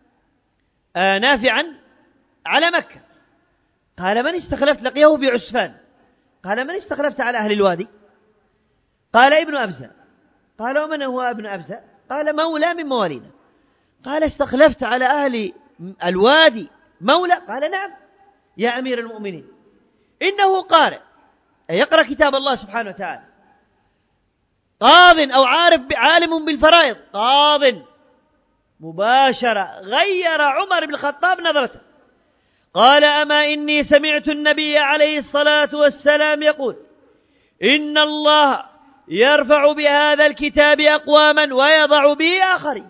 نافعا على مكة. قال من استخلفت؟ لقيه بعسفان. قال من استخلفت على أهل الوادي؟ قال ابن أبزة. قال ومن هو ابن أبزة؟ قال مولى من موالينا. قال استخلفت على أهل الوادي مولى؟ قال نعم يا أمير المؤمنين، إنه قارئ يقرأ كتاب الله سبحانه وتعالى، قاض أو عالم بالفرائض، قاض مباشرة. غير عمر بن الخطاب نظرته، قال أما إني سمعت النبي عليه الصلاة والسلام يقول إن الله يرفع بهذا الكتاب أقواما ويضع به آخرين.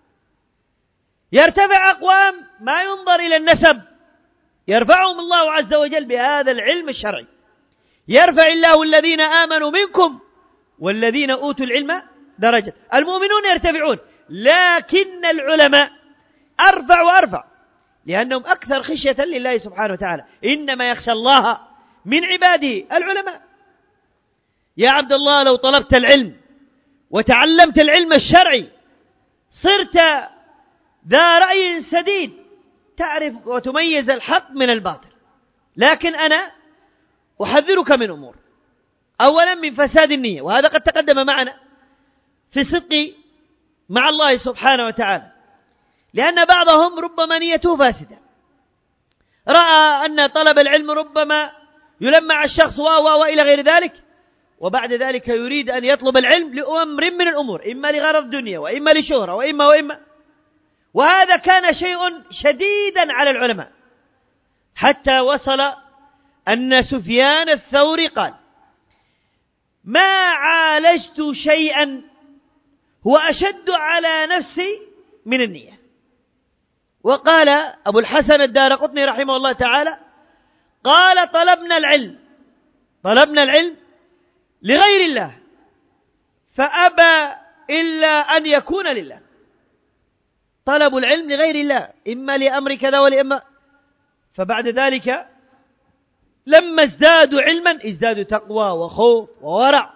يرتفع أقوام ما ينظر إلى النسب، يرفعهم الله عز وجل بهذا العلم الشرعي. يرفع الله الذين آمنوا منكم والذين أوتوا العلم درجة. المؤمنون يرتفعون، لكن العلماء أرفع لأنهم أكثر خشية لله سبحانه وتعالى. إنما يخشى الله من عباده العلماء. يا عبد الله لو طلبت العلم وتعلمت العلم الشرعي صرت ذا رأي سديد، تعرف وتميز الحق من الباطل. لكن أنا أحذرك من أمور. أولا من فساد النية، وهذا قد تقدم معنا في صدق مع الله سبحانه وتعالى، لأن بعضهم ربما نيته فاسدة، رأى أن طلب العلم ربما يلمع الشخص وإلى غير ذلك، وبعد ذلك يريد أن يطلب العلم لأمر من الأمور، إما لغرض دنيا وإما لشهرة وإما. وهذا كان شيء شديدا على العلماء، حتى وصل أن سفيان الثوري قال ما عالجت شيئا هو أشد على نفسي من النية. وقال أبو الحسن الدارقطني رحمه الله تعالى قال طلبنا العلم لغير الله فأبى إلا أن يكون لله. طلب العلم لغير الله، إما لأمر كذا ولإما. فبعد ذلك لما ازدادوا علما ازدادوا تقوى وخوف وورع.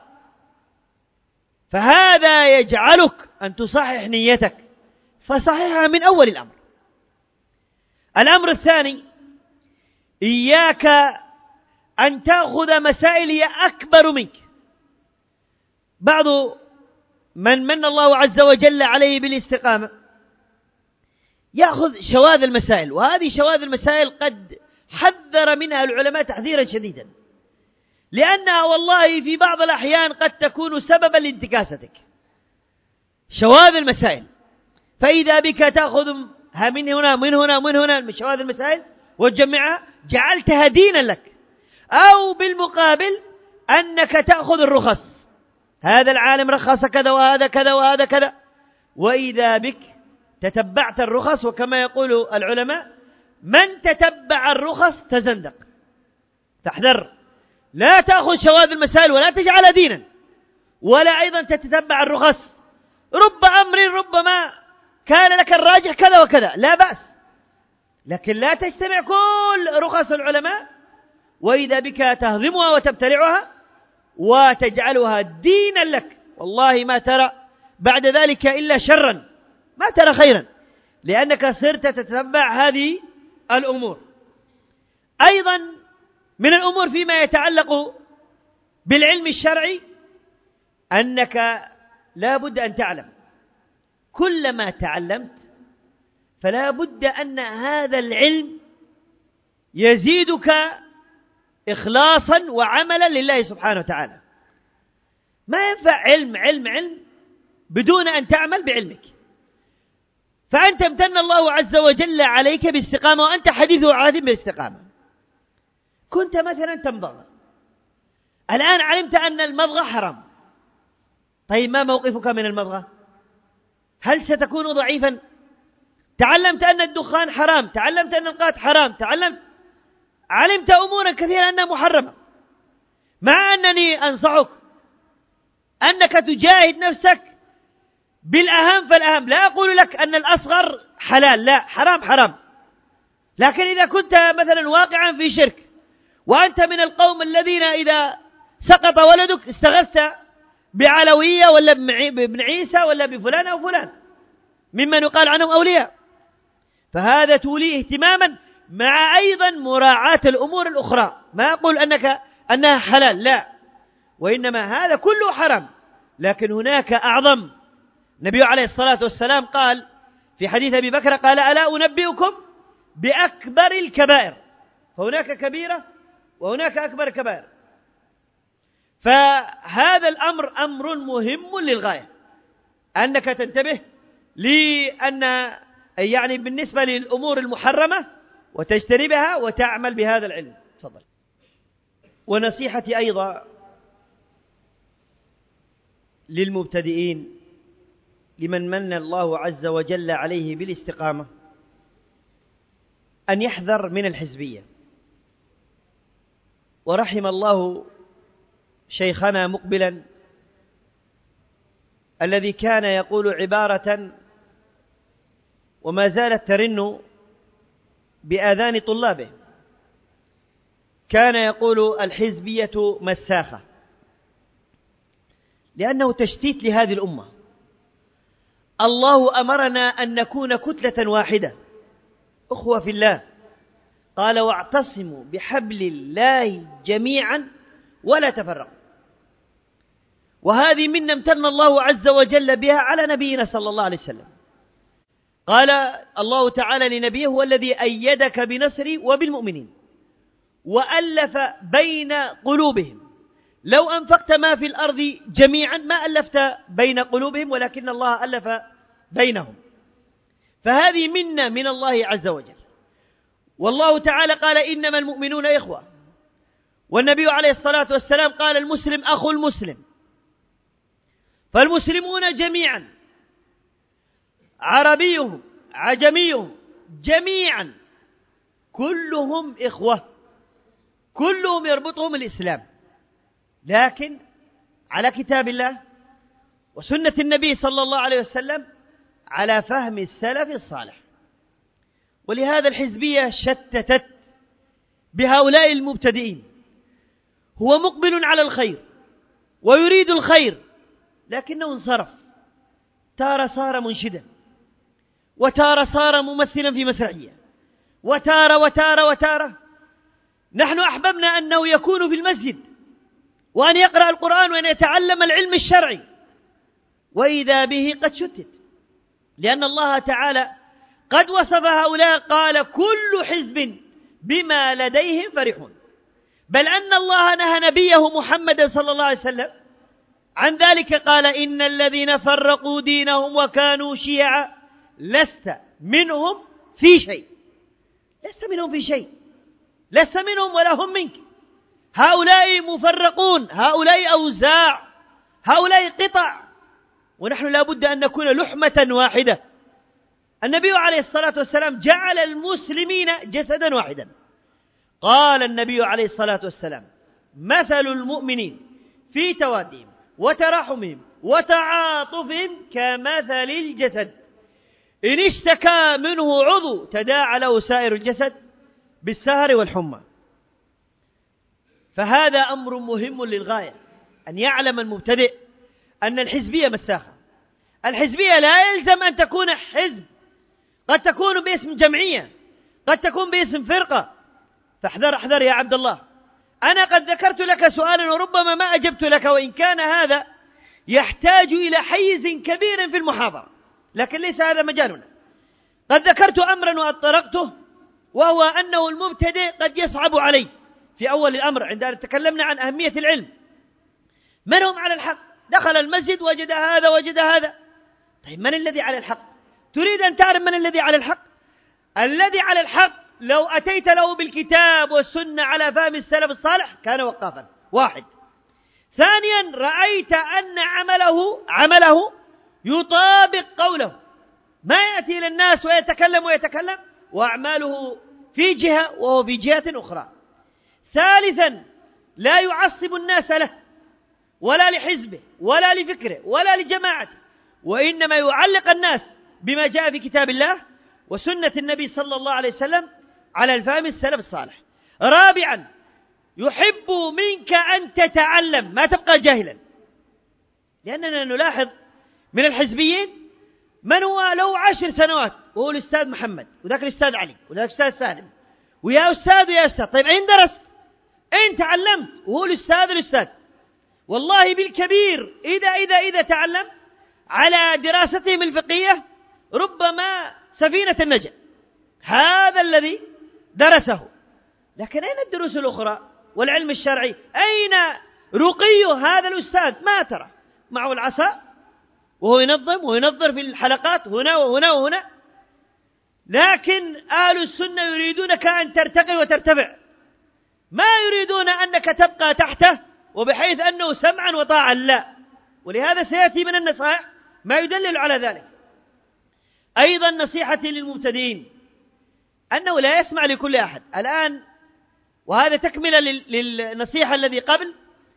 فهذا يجعلك أن تصحح نيتك، فصححها من أول الأمر. الأمر الثاني إياك أن تأخذ مسائل هي أكبر منك. بعض من الله عز وجل عليه بالاستقامة يأخذ شواذ المسائل، وهذه شواذ المسائل قد حذر منها العلماء تحذيرا شديدا، لأنها والله في بعض الأحيان قد تكون سببا لانتكاستك. شواذ المسائل، فإذا بك تأخذ من هنا من هنا من هنا من شواذ المسائل وتجمعها جعلتها دينا لك، أو بالمقابل أنك تأخذ الرخص، هذا العالم رخص كذا وهذا كذا وهذا كذا، وإذا بك تتبعت الرخص. وكما يقول العلماء: من تتبع الرخص تزندق. تحذر، لا تأخذ شواذ المسائل ولا تجعلها دينا، ولا أيضا تتبع الرخص. رب أمر ربما كان لك الراجح كذا وكذا، لا بأس، لكن لا تجتمع كل رخص العلماء وإذا بك تهضمها وتبتلعها وتجعلها دينا لك. والله ما ترى بعد ذلك إلا شرا، ما ترى خيرا، لأنك صرت تتبع هذه الأمور. أيضا من الأمور فيما يتعلق بالعلم الشرعي أنك لا بد أن تعلم كلما تعلمت فلا بد أن هذا العلم يزيدك إخلاصا وعملا لله سبحانه وتعالى. ما ينفع علم بدون أن تعمل بعلمك. فأنت امتن الله عز وجل عليك باستقامة وأنت حديث عهد بالاستقامة. كنت مثلا تمضغ، الآن علمت أن المضغ حرام، طيب ما موقفك من المضغ؟ هل ستكون ضعيفا؟ تعلمت أن الدخان حرام، تعلمت أن القات حرام، علمت أمورا كثيرة أنها محرمة، مع أنني أنصحك أنك تجاهد نفسك بالأهم فالأهم. لا أقول لك أن الأصغر حلال، لا، حرام. لكن إذا كنت مثلا واقعا في شرك وأنت من القوم الذين إذا سقط ولدك استغثت بعلوية ولا بابن عيسى ولا بفلان أو فلان ممن يقال عنهم أولياء، فهذا تولي اهتماما مع أيضا مراعاة الأمور الأخرى. ما أقول أنها حلال، لا، وإنما هذا كله حرام، لكن هناك أعظم. النبي عليه الصلاة والسلام قال في حديث أبي بكر قال: ألا أنبئكم بأكبر الكبائر؟ فهناك كبيرة وهناك أكبر الكبائر. فهذا الأمر أمر مهم للغاية، أنك تنتبه لأن يعني بالنسبة للأمور المحرمة وتجتنبها وتعمل بهذا العلم. تفضل. ونصيحتي أيضا للمبتدئين، لمن من الله عز وجل عليه بالاستقامة، أن يحذر من الحزبية. ورحم الله شيخنا مقبلا الذي كان يقول عبارة وما زالت ترن بآذان طلابه، كان يقول: الحزبية مساخة، لأنه تشتيت لهذه الأمة. الله أمرنا أن نكون كتلة واحدة، أخوة في الله، قال: واعتصموا بحبل الله جميعا ولا تفرقوا. وهذه منا امتن الله عز وجل بها على نبينا صلى الله عليه وسلم. قال الله تعالى لنبيه: هو الذي أيدك بنصري وبالمؤمنين وألف بين قلوبهم لو أنفقت ما في الأرض جميعا ما ألفت بين قلوبهم ولكن الله ألف بينهم. فهذه منا من الله عز وجل. والله تعالى قال: إنما المؤمنون إخوة. والنبي عليه الصلاة والسلام قال: المسلم أخو المسلم. فالمسلمون جميعا، عربيهم عجميهم جميعا، كلهم إخوة، كلهم يربطهم الإسلام، لكن على كتاب الله وسنة النبي صلى الله عليه وسلم، على فهم السلف الصالح. ولهذا الحزبية شتتت بهؤلاء المبتدئين. هو مقبل على الخير ويريد الخير لكنه انصرف، تارة صار منشدا، وتارة صار ممثلا في مسرحية، وتارة. نحن أحببنا أنه يكون في المسجد وأن يقرأ القرآن وأن يتعلم العلم الشرعي، وإذا به قد شتت، لأن الله تعالى قد وصف هؤلاء قال: كل حزب بما لديهم فرحون. بل أن الله نهى نبيه محمد صلى الله عليه وسلم عن ذلك، قال: إن الذين فرقوا دينهم وكانوا شيعا لست منهم في شيء، لست منهم في شيء، لست منهم ولا هم منك. هؤلاء مفرقون، هؤلاء أوزاع، هؤلاء قطع، ونحن لا بد أن نكون لحمة واحدة. النبي عليه الصلاة والسلام جعل المسلمين جسدا واحدا. قال النبي عليه الصلاة والسلام: مثل المؤمنين في توادهم وتراحمهم وتعاطفهم كمثل الجسد، إن اشتكى منه عضو تداعى له سائر الجسد بالسهر والحمى. فهذا أمر مهم للغاية، أن يعلم المبتدئ أن الحزبية مساخة. الحزبية لا يلزم أن تكون حزب، قد تكون باسم جمعية، قد تكون باسم فرقة. فاحذر احذر يا عبد الله. أنا قد ذكرت لك سؤالا وربما ما أجبت لك، وإن كان هذا يحتاج إلى حيز كبير في المحاضرة، لكن ليس هذا مجالنا. قد ذكرت أمرا وأطرقته، وهو أنه المبتدئ قد يصعب عليه في أول الأمر عندما تكلمنا عن أهمية العلم. من هم على الحق؟ دخل المسجد وجد هذا وجد هذا. طيب من الذي على الحق؟ تريد أن تعرف من الذي على الحق؟ الذي على الحق لو أتيت له بالكتاب والسنة على فهم السلف الصالح كان وقافا. واحد. ثانيا، رأيت أن عمله يطابق قوله، ما يأتي إلى الناس ويتكلم وأعماله في جهة وهو في جهة أخرى. ثالثا، لا يعصب الناس له ولا لحزبه ولا لفكره ولا لجماعته، وإنما يعلق الناس بما جاء في كتاب الله وسنة النبي صلى الله عليه وسلم على الفهم السلف الصالح. رابعا، يحب منك أن تتعلم، ما تبقى جاهلا، لأننا نلاحظ من الحزبيين من هو له 10 سنوات وهو الأستاذ محمد وذاك الأستاذ علي وذاك الأستاذ سالم، ويا أستاذ ويا أستاذ. طيب أين درست؟ أين تعلمت؟ وهو الأستاذ. والله بالكبير إذا تعلم على دراستهم الفقهية ربما سفينة النجاة، هذا الذي درسه. لكن أين الدروس الأخرى والعلم الشرعي؟ أين رقي هذا الأستاذ؟ ما ترى معه العصا وهو ينظم وينظر في الحلقات هنا وهنا وهنا. لكن أهل السنة يريدونك أن ترتقي وترتفع، ما يريدون أنك تبقى تحته وبحيث أنه سمعا وطاعا، لا. ولهذا سيأتي من النصائح ما يدلل على ذلك. أيضا نصيحتي للمبتدئين أنه لا يسمع لكل أحد الآن، وهذا تكملة للنصيحة الذي قبل.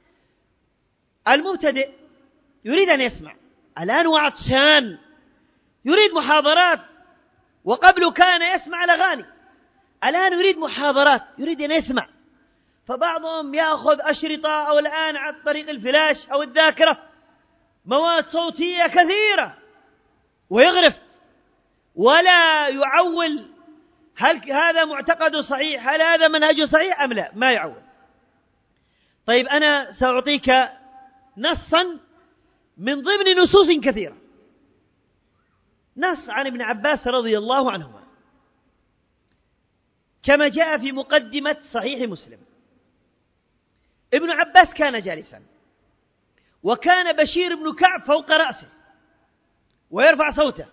المبتدئ يريد أن يسمع، الآن وعطشان يريد محاضرات، وقبل كان يسمع الأغاني، الآن يريد محاضرات، يريد أن يسمع. فبعضهم يأخذ أشرطة أو الآن عن طريق الفلاش أو الذاكرة مواد صوتية كثيرة ويغرف ولا يعول هل هذا معتقد صحيح، هل هذا منهج صحيح أم لا، ما يعول. طيب أنا سأعطيك نصا من ضمن نصوص كثيرة، نص عن ابن عباس رضي الله عنهما كما جاء في مقدمة صحيح مسلم. ابن عباس كان جالسا، وكان بشير بن كعب فوق رأسه ويرفع صوته: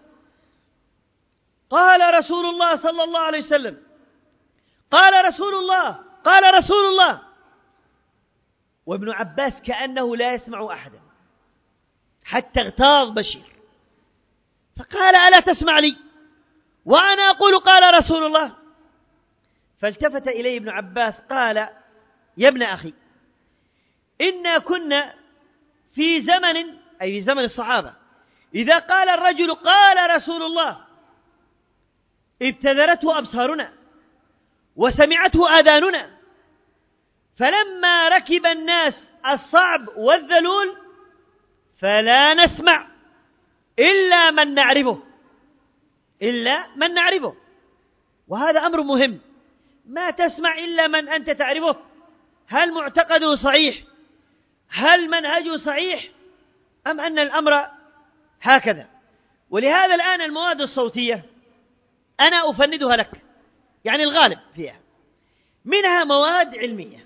قال رسول الله صلى الله عليه وسلم، قال رسول الله، قال رسول الله. وابن عباس كأنه لا يسمع أحدا حتى اغتاظ بشير، فقال: ألا تسمع لي وأنا أقول قال رسول الله؟ فالتفت إليه ابن عباس قال: يا ابن أخي، إنا كنا في زمن، أي في زمن الصحابة، إذا قال الرجل قال رسول الله ابتدرته أبصارنا وسمعته آذاننا، فلما ركب الناس الصعب والذلول فلا نسمع إلا من نعرفه. وهذا أمر مهم، ما تسمع إلا من أنت تعرفه، هل معتقده صحيح، هل منهجه صحيح، أم أن الأمر هكذا. ولهذا الآن المواد الصوتية أنا أفندها لك، يعني الغالب فيها منها مواد علمية،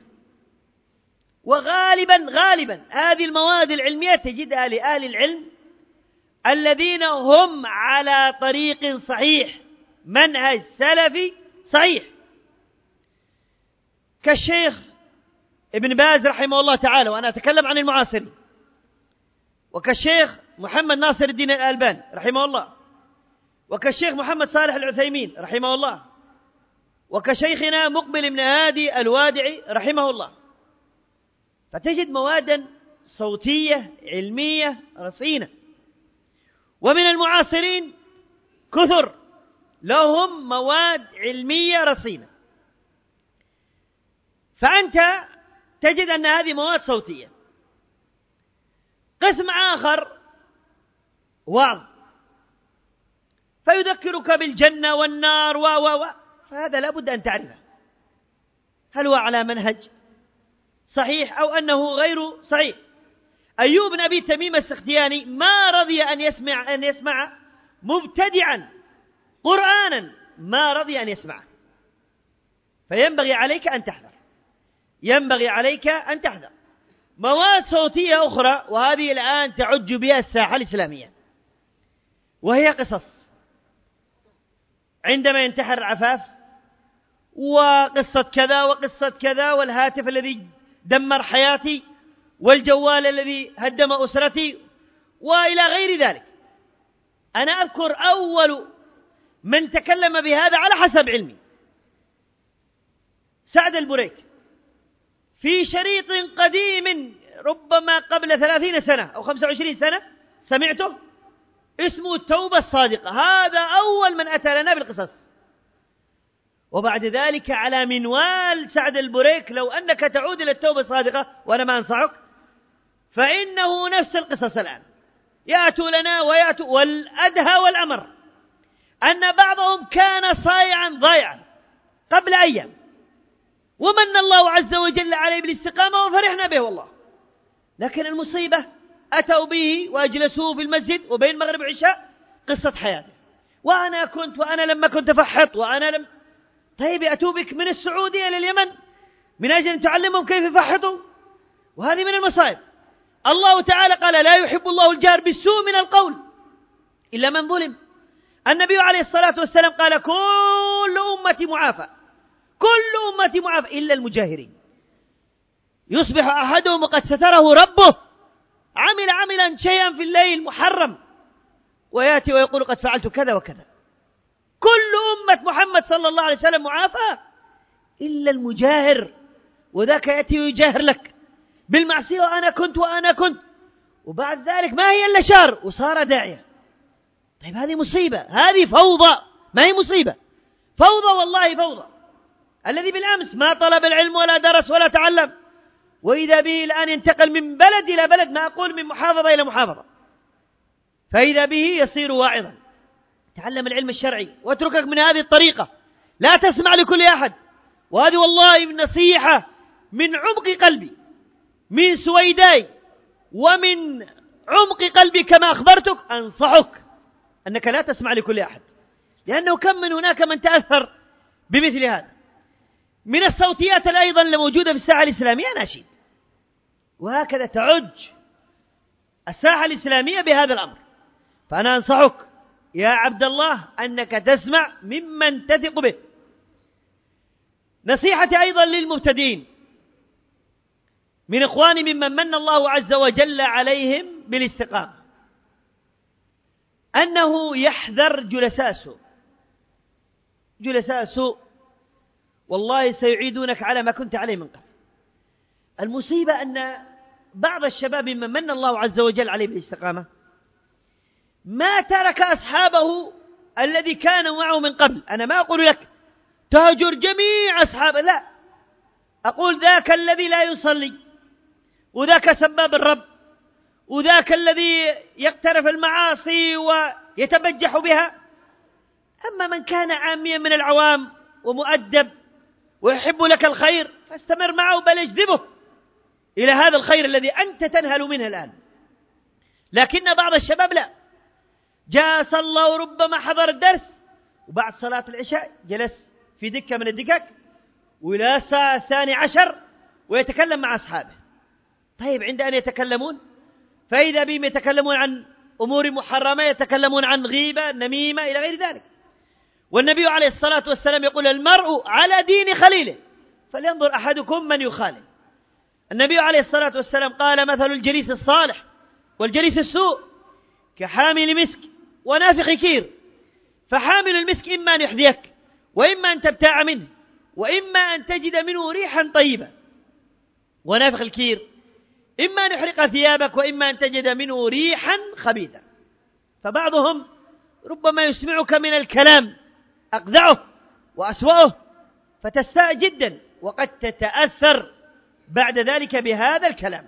وغالبا هذه المواد العلمية تجدها لأهل العلم الذين هم على طريق صحيح، منهج سلفي صحيح، كالشيخ ابن باز رحمه الله تعالى، وأنا أتكلم عن المعاصرين، وكالشيخ محمد ناصر الدين الألباني رحمه الله، وكالشيخ محمد صالح العثيمين رحمه الله، وكشيخنا مقبل بن هادي الوادعي رحمه الله. فتجد موادا صوتية علمية رصينة. ومن المعاصرين كثر لهم مواد علمية رصينة، فأنت تجد أن هذه مواد صوتية. قسم آخر وعظ، فيذكرك بالجنة والنار فهذا لا بد أن تعرفه، هل هو على منهج صحيح أو أنه غير صحيح. أيوب بن أبي تميم السختياني ما رضي أن يسمع مبتدعا قرآنا، ما رضي أن يسمعه. فينبغي عليك أن تحذر، ينبغي عليك أن تحذر. مواد صوتية أخرى، وهذه الآن تعج بها الساحة الإسلامية، وهي قصص عندما ينتحر العفاف، وقصة كذا وقصة كذا، والهاتف الذي دمر حياتي، والجوال الذي هدم أسرتي، وإلى غير ذلك. أنا أذكر أول من تكلم بهذا على حسب علمي سعد البريك، في شريط قديم ربما قبل 30 سنة أو 25 سنة سمعته، اسمه التوبة الصادقة. هذا أول من أتى لنا بالقصص. وبعد ذلك على منوال سعد البريك، لو أنك تعود إلى التوبة الصادقة، وأنا ما أنصحك، فإنه نفس القصص الآن يأتوا لنا ويأتوا. والأدهى والأمر أن بعضهم كان صايعا ضايعا قبل أيام، ومن الله عز وجل عليه بالاستقامة وفرحنا به والله. لكن المصيبة أتوا به وأجلسوه في المسجد وبين المغرب والعشاء قصة حياته، وأنا لما كنت فحط، طيب يأتوا بك من السعودية إلى اليمن من أجل أن تعلمهم كيف يفحطوا، وهذه من المصائب. الله تعالى قال: لا يحب الله الجار بالسوء من القول إلا من ظلم. النبي عليه الصلاة والسلام قال: كل أمتي معافى، كل أمتي معافى إلا المجاهرين. يصبح أحدهم وقد ستره ربه، عملا شيئا في الليل محرم، ويأتي ويقول: قد فعلت كذا وكذا. كل أمة محمد صلى الله عليه وسلم معافى إلا المجاهر، وذاك يأتي ويجاهر لك بالمعصية، وأنا كنت، وبعد ذلك ما هي إلا شر وصار داعية. طيب هذه مصيبة، هذه فوضى، ما هي مصيبة، فوضى والله فوضى. الذي بالأمس ما طلب العلم ولا درس ولا تعلم، وإذا به الآن ينتقل من بلد إلى بلد، ما أقول من محافظة إلى محافظة، فإذا به يصير واعظا. تعلم العلم الشرعي واتركك من هذه الطريقة، لا تسمع لكل أحد. وهذه والله نصيحة من عمق قلبي، من سويداي ومن عمق قلبي، كما أخبرتك أنصحك أنك لا تسمع لكل أحد، لأنه كم من هناك من تأثر بمثل هذا. من الصوتيات أيضا الموجودة في الساحة الإسلامية نشيد، وهكذا تعج الساحة الإسلامية بهذا الأمر. فأنا أنصحك يا عبد الله أنك تسمع ممن تثق به. نصيحتي أيضا للمبتدئين من إخواني ممن من الله عز وجل عليهم بالاستقامة، أنه يحذر جلساء سوء، والله سيعيدونك على ما كنت عليه من قبل. المصيبة أن بعض الشباب ممن من الله عز وجل عليه بالاستقامة ما ترك أصحابه الذي كانوا معه من قبل. أنا ما أقول لك تهجر جميع أصحابه، لا، أقول ذاك الذي لا يصلي، وذاك سباب الرب، وذاك الذي يقترف المعاصي ويتبجح بها. أما من كان عاميا من العوام ومؤدب ويحب لك الخير، فاستمر معه، بل اجذبه إلى هذا الخير الذي أنت تنهل منه الآن. لكن بعض الشباب لا، جاء صلى وربما حضر الدرس، وبعد صلاة العشاء جلس في دكة من الدكك وإلى الساعة 12 ويتكلم مع أصحابه. طيب عند أن يتكلمون فإذا بهم يتكلمون عن أمور محرمة، يتكلمون عن غيبة، نميمة، إلى غير ذلك. والنبي عليه الصلاة والسلام يقول: المرء على دين خليله فلينظر أحدكم من يخالل. النبي عليه الصلاة والسلام قال: مثل الجليس الصالح والجليس السوء كحامل مسك ونافخ كير، فحامل المسك إما أن يحذيك، وإما أن تبتاع منه، وإما أن تجد منه ريحا طيبة، ونافخ الكير إما أن يحرق ثيابك، وإما أن تجد منه ريحا خبيثا. فبعضهم ربما يسمعك من الكلام أقذعه وأسوأه فتستاء جدا، وقد تتأثر بعد ذلك بهذا الكلام.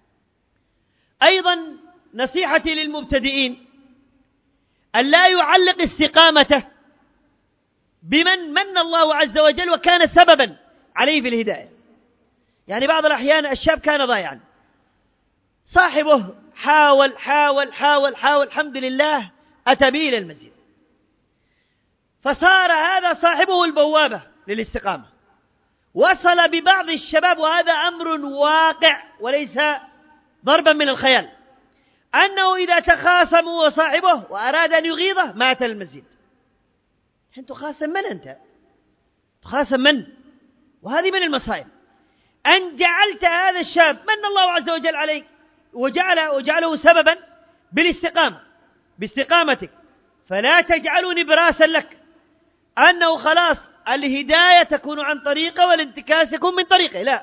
أيضا نصيحتي للمبتدئين أن لا يعلق استقامته بمن من الله عز وجل وكان سببا عليه في الهداية. يعني بعض الأحيان الشاب كان ضايعا، صاحبه حاول حاول حاول حاول، الحمد لله أتى به إلى المسجد، فصار هذا صاحبه البوابة للاستقامة. وصل ببعض الشباب، وهذا أمر واقع وليس ضربا من الخيال، أنه إذا تخاصموا وصاحبه وأراد أن يغيظه مات المسجد. أنت تخاصم من؟ أنت تخاصم من؟ وهذه من المصائب، أن جعلت هذا الشاب من الله عز وجل عليك وجعله سببا بالاستقامة باستقامتك، فلا تجعله نبراسا لك أنه خلاص الهداية تكون عن طريقه والانتكاس يكون من طريقه، لا،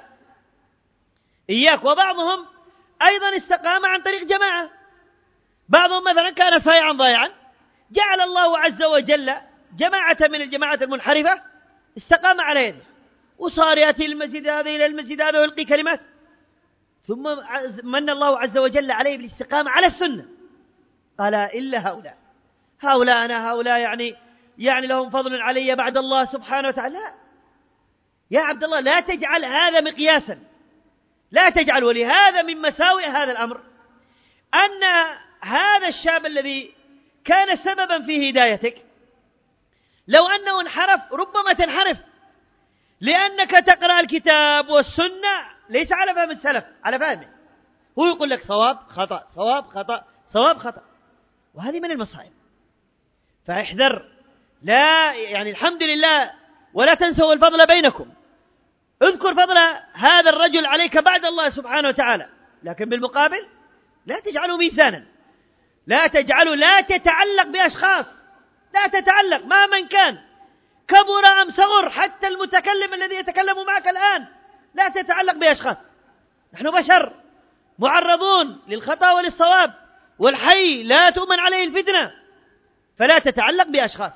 إياك. وبعضهم أيضا استقام عن طريق جماعة، بعضهم مثلا كان صايعا ضايعا، جعل الله عز وجل جماعة من الجماعة المنحرفة استقام على يده، وصار يأتي المسجد هذا إلى المسجد هذا ويلقي كلمات، ثم من الله عز وجل عليه بالاستقامة على السنة، قال: إلا هؤلاء يعني لهم فضل علي بعد الله سبحانه وتعالى. لا يا عبد الله، لا تجعل هذا مقياسا، لا تجعل. ولهذا من مساوئ هذا الأمر أن هذا الشاب الذي كان سببا في هدايتك لو أنه انحرف ربما تنحرف، لأنك تقرأ الكتاب والسنة ليس على فهم السلف، على فهمه، هو يقول لك صواب خطأ صواب خطأ صواب خطأ، وهذه من المصائب. فاحذر، لا يعني الحمد لله، ولا تنسوا الفضل بينكم، اذكر فضل هذا الرجل عليك بعد الله سبحانه وتعالى، لكن بالمقابل لا تجعله ميزانا، لا تتعلق بأشخاص، لا تتعلق مهما كان، كبر أم صغر، حتى المتكلم الذي يتكلم معك الآن لا تتعلق بأشخاص، نحن بشر معرضون للخطأ وللصواب، والحي لا تؤمن عليه الفتنة، فلا تتعلق بأشخاص.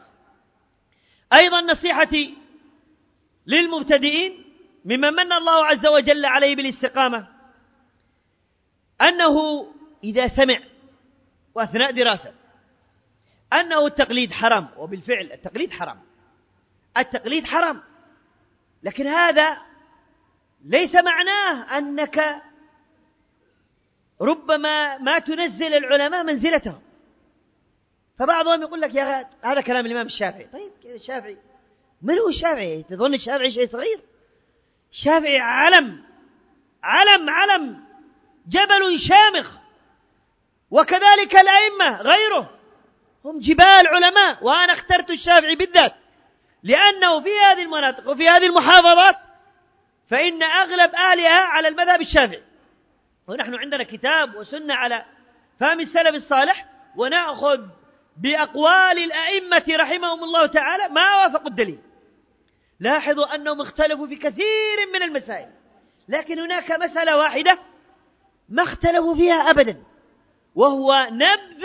أيضا نصيحتي للمبتدئين ممن من الله عز وجل عليه بالاستقامة أنه إذا سمع وأثناء دراسة أنه التقليد حرام، وبالفعل التقليد حرام، لكن هذا ليس معناه أنك ربما ما تنزل العلماء منزلتهم. فبعضهم يقول لك: يا هذا كلام الإمام الشافعي. طيب الشافعي من هو الشافعي؟ تظن الشافعي شيء صغير؟ الشافعي علم جبل شامخ، وكذلك الأئمة غيره هم جبال علماء. وأنا اخترت الشافعي بالذات لأنه في هذه المناطق وفي هذه المحافظات فإن أغلب أهلها على المذهب الشافعي، ونحن عندنا كتاب وسنة على فهم السلف الصالح، ونأخذ بأقوال الأئمة رحمهم الله تعالى ما وافق الدليل. لاحظوا أنهم اختلفوا في كثير من المسائل، لكن هناك مسألة واحدة ما اختلفوا فيها أبدا، وهو نبذ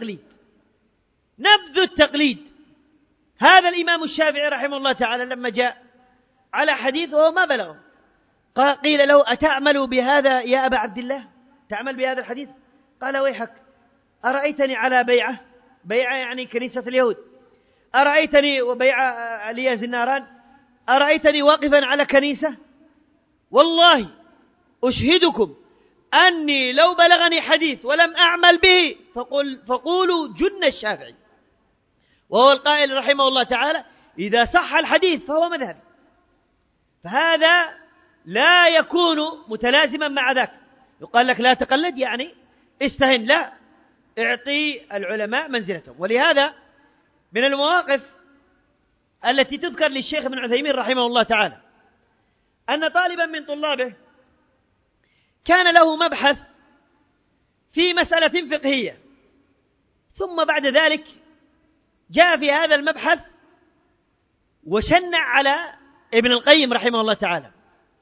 التقليد. هذا الإمام الشافعي رحمه الله تعالى لما جاء على حديث وهو ما بلغه، قيل له: أتعمل بهذا يا أبا عبد الله؟ تعمل بهذا الحديث؟ قال: ويحك، أرأيتني على بيعة يعني كنيسة اليهود، أرأيتني وبيعة علي زناران، أرأيتني واقفا على كنيسة؟ والله أشهدكم أني لو بلغني حديث ولم أعمل به فقولوا جن الشافعي، وهو القائل رحمه الله تعالى: إذا صح الحديث فهو مذهبي. فهذا لا يكون متلازما مع ذاك. يقال لك لا تقلد يعني استهن، لا، اعطي العلماء منزلتهم. ولهذا من المواقف التي تذكر للشيخ ابن عثيمين رحمه الله تعالى أن طالبا من طلابه كان له مبحث في مسألة فقهية، ثم بعد ذلك جاء في هذا المبحث وشنع على ابن القيم رحمه الله تعالى،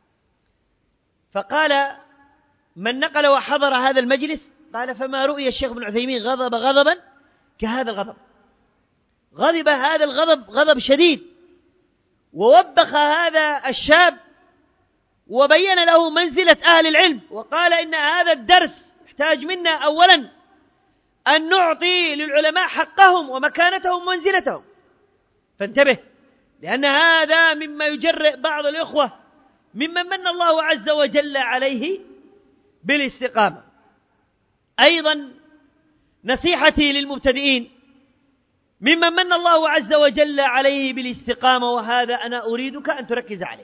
فقال من نقل وحضر هذا المجلس قال فما رؤي الشيخ ابن عثيمين غضب غضبا كهذا الغضب. غضب هذا الغضب غضب شديد، ووبخ هذا الشاب وبين له منزلة أهل العلم، وقال إن هذا الدرس يحتاج منا أولا أن نعطي للعلماء حقهم ومكانتهم ومنزلتهم. فانتبه، لأن هذا مما يجرئ بعض الإخوة ممن من الله عز وجل عليه بالاستقامة. أيضا نصيحتي للمبتدئين ممن من الله عز وجل عليه بالاستقامة، وهذا أنا أريدك أن تركز عليه.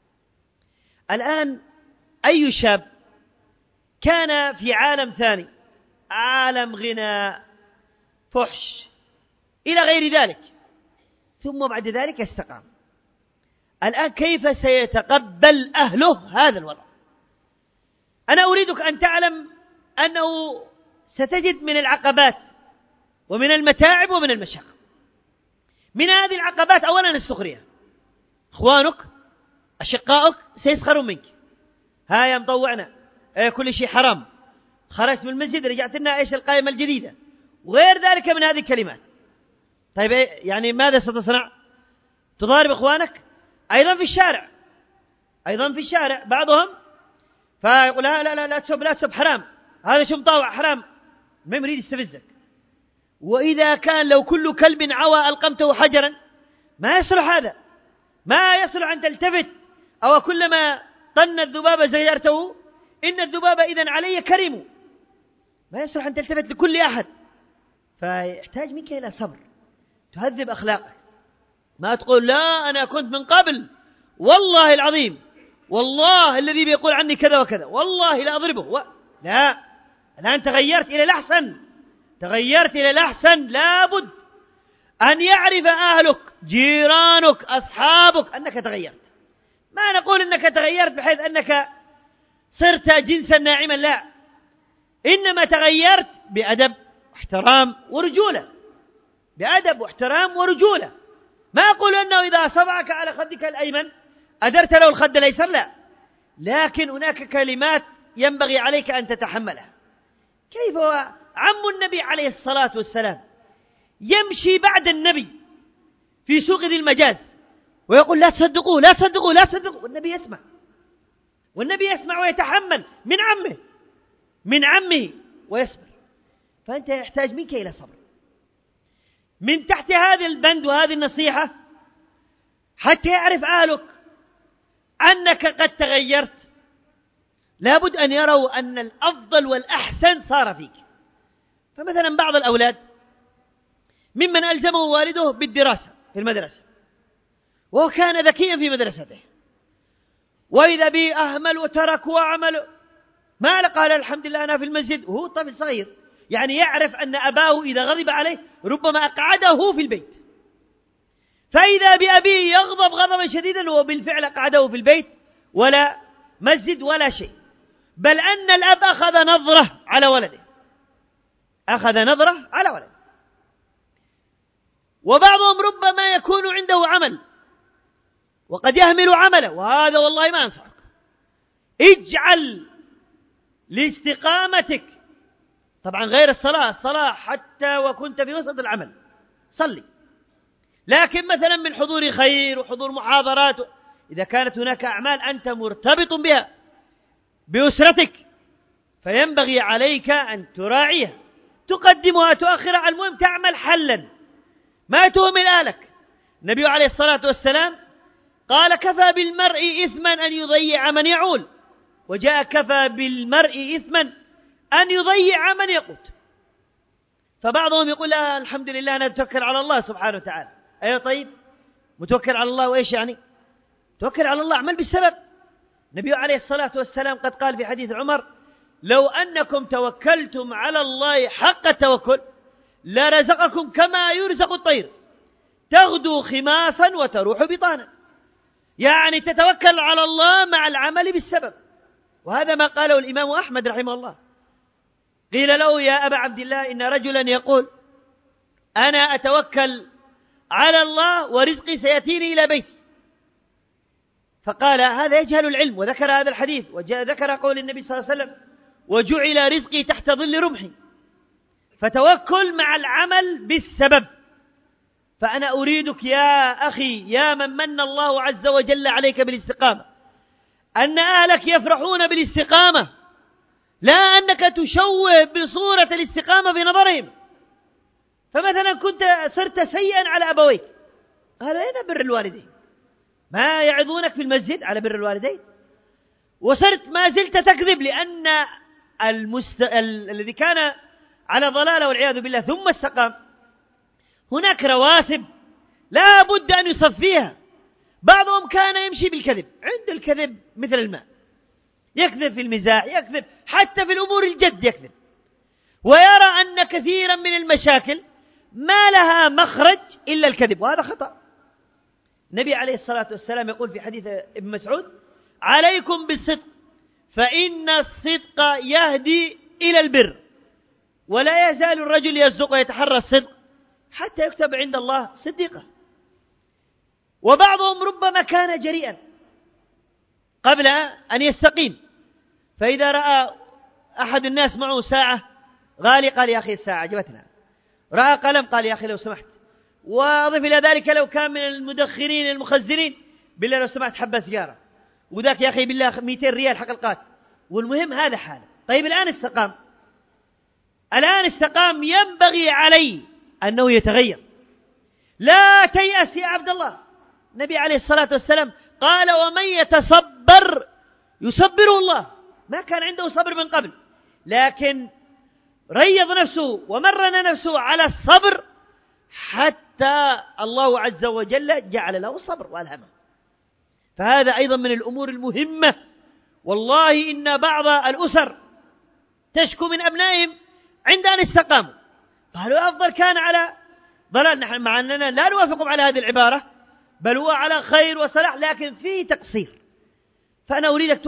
الآن أي شاب كان في عالم ثاني، عالم غناء فحش إلى غير ذلك، ثم بعد ذلك استقام، الآن كيف سيتقبل أهله هذا الوضع؟ أنا أريدك أن تعلم أنه ستجد من العقبات ومن المتاعب ومن المشاق. من هذه العقبات أولا السخرية، إخوانك أشقائك سيسخرون منك، ها يا مطوعنا كل شيء حرام، خرجت من المسجد رجعت لنا إيش القائمة الجديدة، وغير ذلك من هذه الكلمات. طيب يعني ماذا ستصنع؟ تضارب إخوانك. أيضا في الشارع بعضهم فيقول لا تسب حرام، هذا شو مطاوع حرام، ما يريد يستفزك. وإذا كان لو كل كلب عوى ألقمته حجرا ما يصلح هذا، ما يصلح أن تلتفت، أو كلما طن الذباب زجرته إن الذباب إذن علي كريم، ما يصلح أن تلتفت لكل أحد. فيحتاج منك إلى صبر، تهذب أخلاقك، ما تقول لا أنا كنت من قبل والله العظيم، والله الذي بيقول عني كذا وكذا والله لا أضربه لا، الآن تغيرت إلى الأحسن. لابد أن يعرف أهلك جيرانك أصحابك أنك تغيرت. ما نقول أنك تغيرت بحيث أنك صرت جنسا ناعما، لا، إنما تغيرت بأدب واحترام ورجولة، بأدب واحترام ورجولة. ما أقول أنه إذا صبعك على خدك الأيمن أدرت له الخد الأيسر، لا، لكن هناك كلمات ينبغي عليك أن تتحملها. كيف هو عم النبي عليه الصلاة والسلام يمشي بعد النبي في سوق ذي المجاز ويقول لا تصدقوا لا تصدقوا لا تصدقوا، والنبي يسمع ويتحمل من عمه ويصبر. فأنت يحتاج منك إلى صبر. من تحت هذا البند وهذه النصيحة حتى يعرف أهلك أنك قد تغيرت، لابد أن يروا أن الأفضل والأحسن صار فيك. فمثلا بعض الأولاد ممن ألزمه والده بالدراسة في المدرسة، وهو كان ذكيا في مدرسته، وإذا به أهمل وترك وعمل، ما قال الحمد لله أنا في المسجد، وهو طفل صغير، يعني يعرف أن أباه إذا غضب عليه ربما أقعده في البيت، فإذا بأبيه يغضب غضبا شديدا وبالفعل أقعده في البيت ولا مسجد ولا شيء، بل أن الأب أخذ نظرة على ولده، وبعضهم ربما يكون عنده عمل وقد يهمل عمله، وهذا والله ما أنصحك. اجعل لاستقامتك، طبعا غير الصلاة حتى وكنت في وسط العمل صلي، لكن مثلا من حضور خير وحضور محاضرات، إذا كانت هناك أعمال أنت مرتبط بها بأسرتك فينبغي عليك أن تراعيها، تقدمها تؤخرها، المهم تعمل حلا، ما تهمل أهلك. النبي عليه الصلاة والسلام قال كفى بالمرء إثما أن يضيع من يعول، وجاء كفى بالمرء إثما أن يضيع من يقوت. فبعضهم يقول لا الحمد لله أنا أتوكل على الله سبحانه وتعالى. أيوة طيب، متوكل على الله وإيش يعني؟ توكل على الله، اعمل بالسبب. النبي عليه الصلاة والسلام قد قال في حديث عمر لو أنكم توكلتم على الله حق التوكل لرزقكم كما يرزق الطير تغدو خماصا وتروح بطانا. يعني تتوكل على الله مع العمل بالسبب. وهذا ما قاله الإمام أحمد رحمه الله. قيل له يا أبا عبد الله إن رجلا يقول أنا أتوكل على الله ورزقي سيأتيني إلى بيتي، فقال هذا يجهل العلم، وذكر هذا الحديث وذكر قول النبي صلى الله عليه وسلم وجعل رزقي تحت ظل رمحي. فتوكل مع العمل بالسبب. فأنا أريدك يا أخي يا من من الله عز وجل عليك بالاستقامة أن أهلك يفرحون بالاستقامة، لا أنك تشوه بصورة الاستقامة في نظرهم. فمثلا كنت صرت سيئا على أبويك، قالوا أين بر الوالدين؟ ما يعظونك في المسجد على بر الوالدين؟ وصرت ما زلت تكذب، لأن الذي كان على ضلالة والعياذ بالله ثم استقام هناك رواسب لا بد أن يصفيها. بعضهم كان يمشي بالكذب، عند الكذب مثل الماء، يكذب في المزاح، يكذب حتى في الأمور الجد يكذب، ويرى أن كثيرا من المشاكل ما لها مخرج إلا الكذب، وهذا خطأ. النبي عليه الصلاة والسلام يقول في حديث ابن مسعود عليكم بالصدق فإن الصدق يهدي إلى البر، ولا يزال الرجل يصدق ويتحرى الصدق حتى يكتب عند الله صديقا. وبعضهم ربما كان جريئا قبل أن يستقيم، فإذا رأى أحد الناس معه ساعة غالي قال يا أخي الساعة عجبتنا، رأى قلم قال يا أخي لو سمحت، وأضف إلى ذلك لو كان من المدخرين المخزنين بالله لو سمحت حبة سيارة، وذاك يا أخي بالله 200 ريال حق القات. والمهم هذا حاله. طيب الآن استقام ينبغي عليه أنه يتغير. لا تيأس يا عبد الله. النبي عليه الصلاة والسلام قال ومن يتصبر يصبره الله. ما كان عنده صبر من قبل، لكن ريض نفسه ومرن نفسه على الصبر حتى الله عز وجل جعل له الصبر والهمه. فهذا أيضا من الأمور المهمة. والله إن بعض الأسر تشكو من أبنائهم عند أن استقاموا، قالوا أفضل كان على ضلال. نحن مع أننا لا نوافقهم على هذه العبارة، بل هو على خير وصلاح، لكن فيه تقصير. فأنا أريدك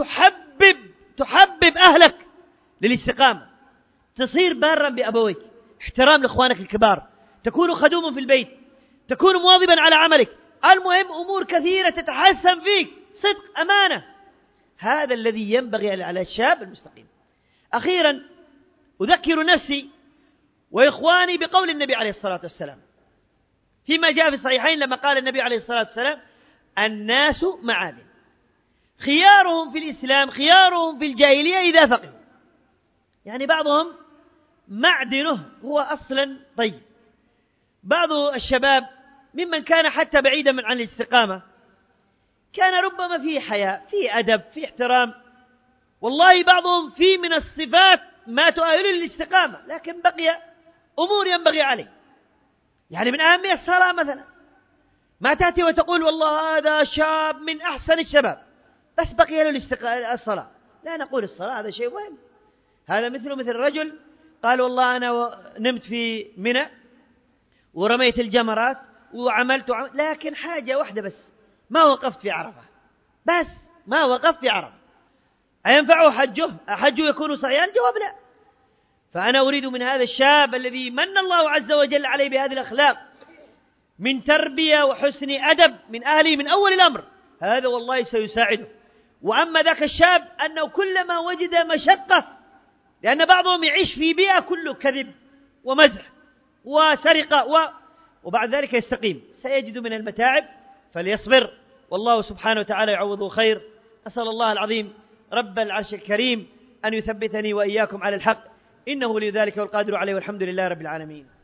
تحبب أهلك للاستقامة، تصير بارا بأبويك، احترام لإخوانك الكبار، تكون خدوم في البيت، تكون مواظبا على عملك. المهم أمور كثيرة تتحسن فيك، صدق، أمانة. هذا الذي ينبغي على الشاب المستقيم. أخيرا أذكر نفسي وإخواني بقول النبي عليه الصلاة والسلام فيما جاء في الصحيحين لما قال النبي عليه الصلاة والسلام الناس معادن، خيارهم في الإسلام خيارهم في الجاهلية إذا فقهوا. يعني بعضهم معدنه هو أصلا طيب. بعض الشباب ممن كان حتى بعيدا عن الاستقامة كان ربما فيه حياء، فيه أدب، فيه احترام، والله بعضهم فيه من الصفات ما تؤهله للاستقامة، لكن بقي أمور ينبغي عليه. يعني من أهمها الصلاة مثلا، ما تأتي وتقول والله هذا شاب من أحسن الشباب بس بقي له الصلاة. لا نقول الصلاة هذا شيء مهم. هذا مثل رجل قال والله أنا نمت في منى ورميت الجمرات وعملت لكن حاجة واحدة بس، ما وقفت في عرفة، بس ما وقفت في عرفة. أينفعه حجه يكون صحيحا؟ الجواب لا. فأنا أريد من هذا الشاب الذي من الله عز وجل عليه بهذه الأخلاق من تربية وحسن أدب من أهله من أول الأمر، هذا والله سيساعده. وأما ذاك الشاب أنه كلما وجد مشقة، لأن بعضهم يعيش في بيئة كله كذب ومزح وسرقة وبعد ذلك يستقيم، سيجد من المتاعب فليصبر، والله سبحانه وتعالى يعوضه خير. أسأل الله العظيم رب العرش الكريم أن يثبتني وإياكم على الحق، إنه لذلك والقادر عليه، والحمد لله رب العالمين.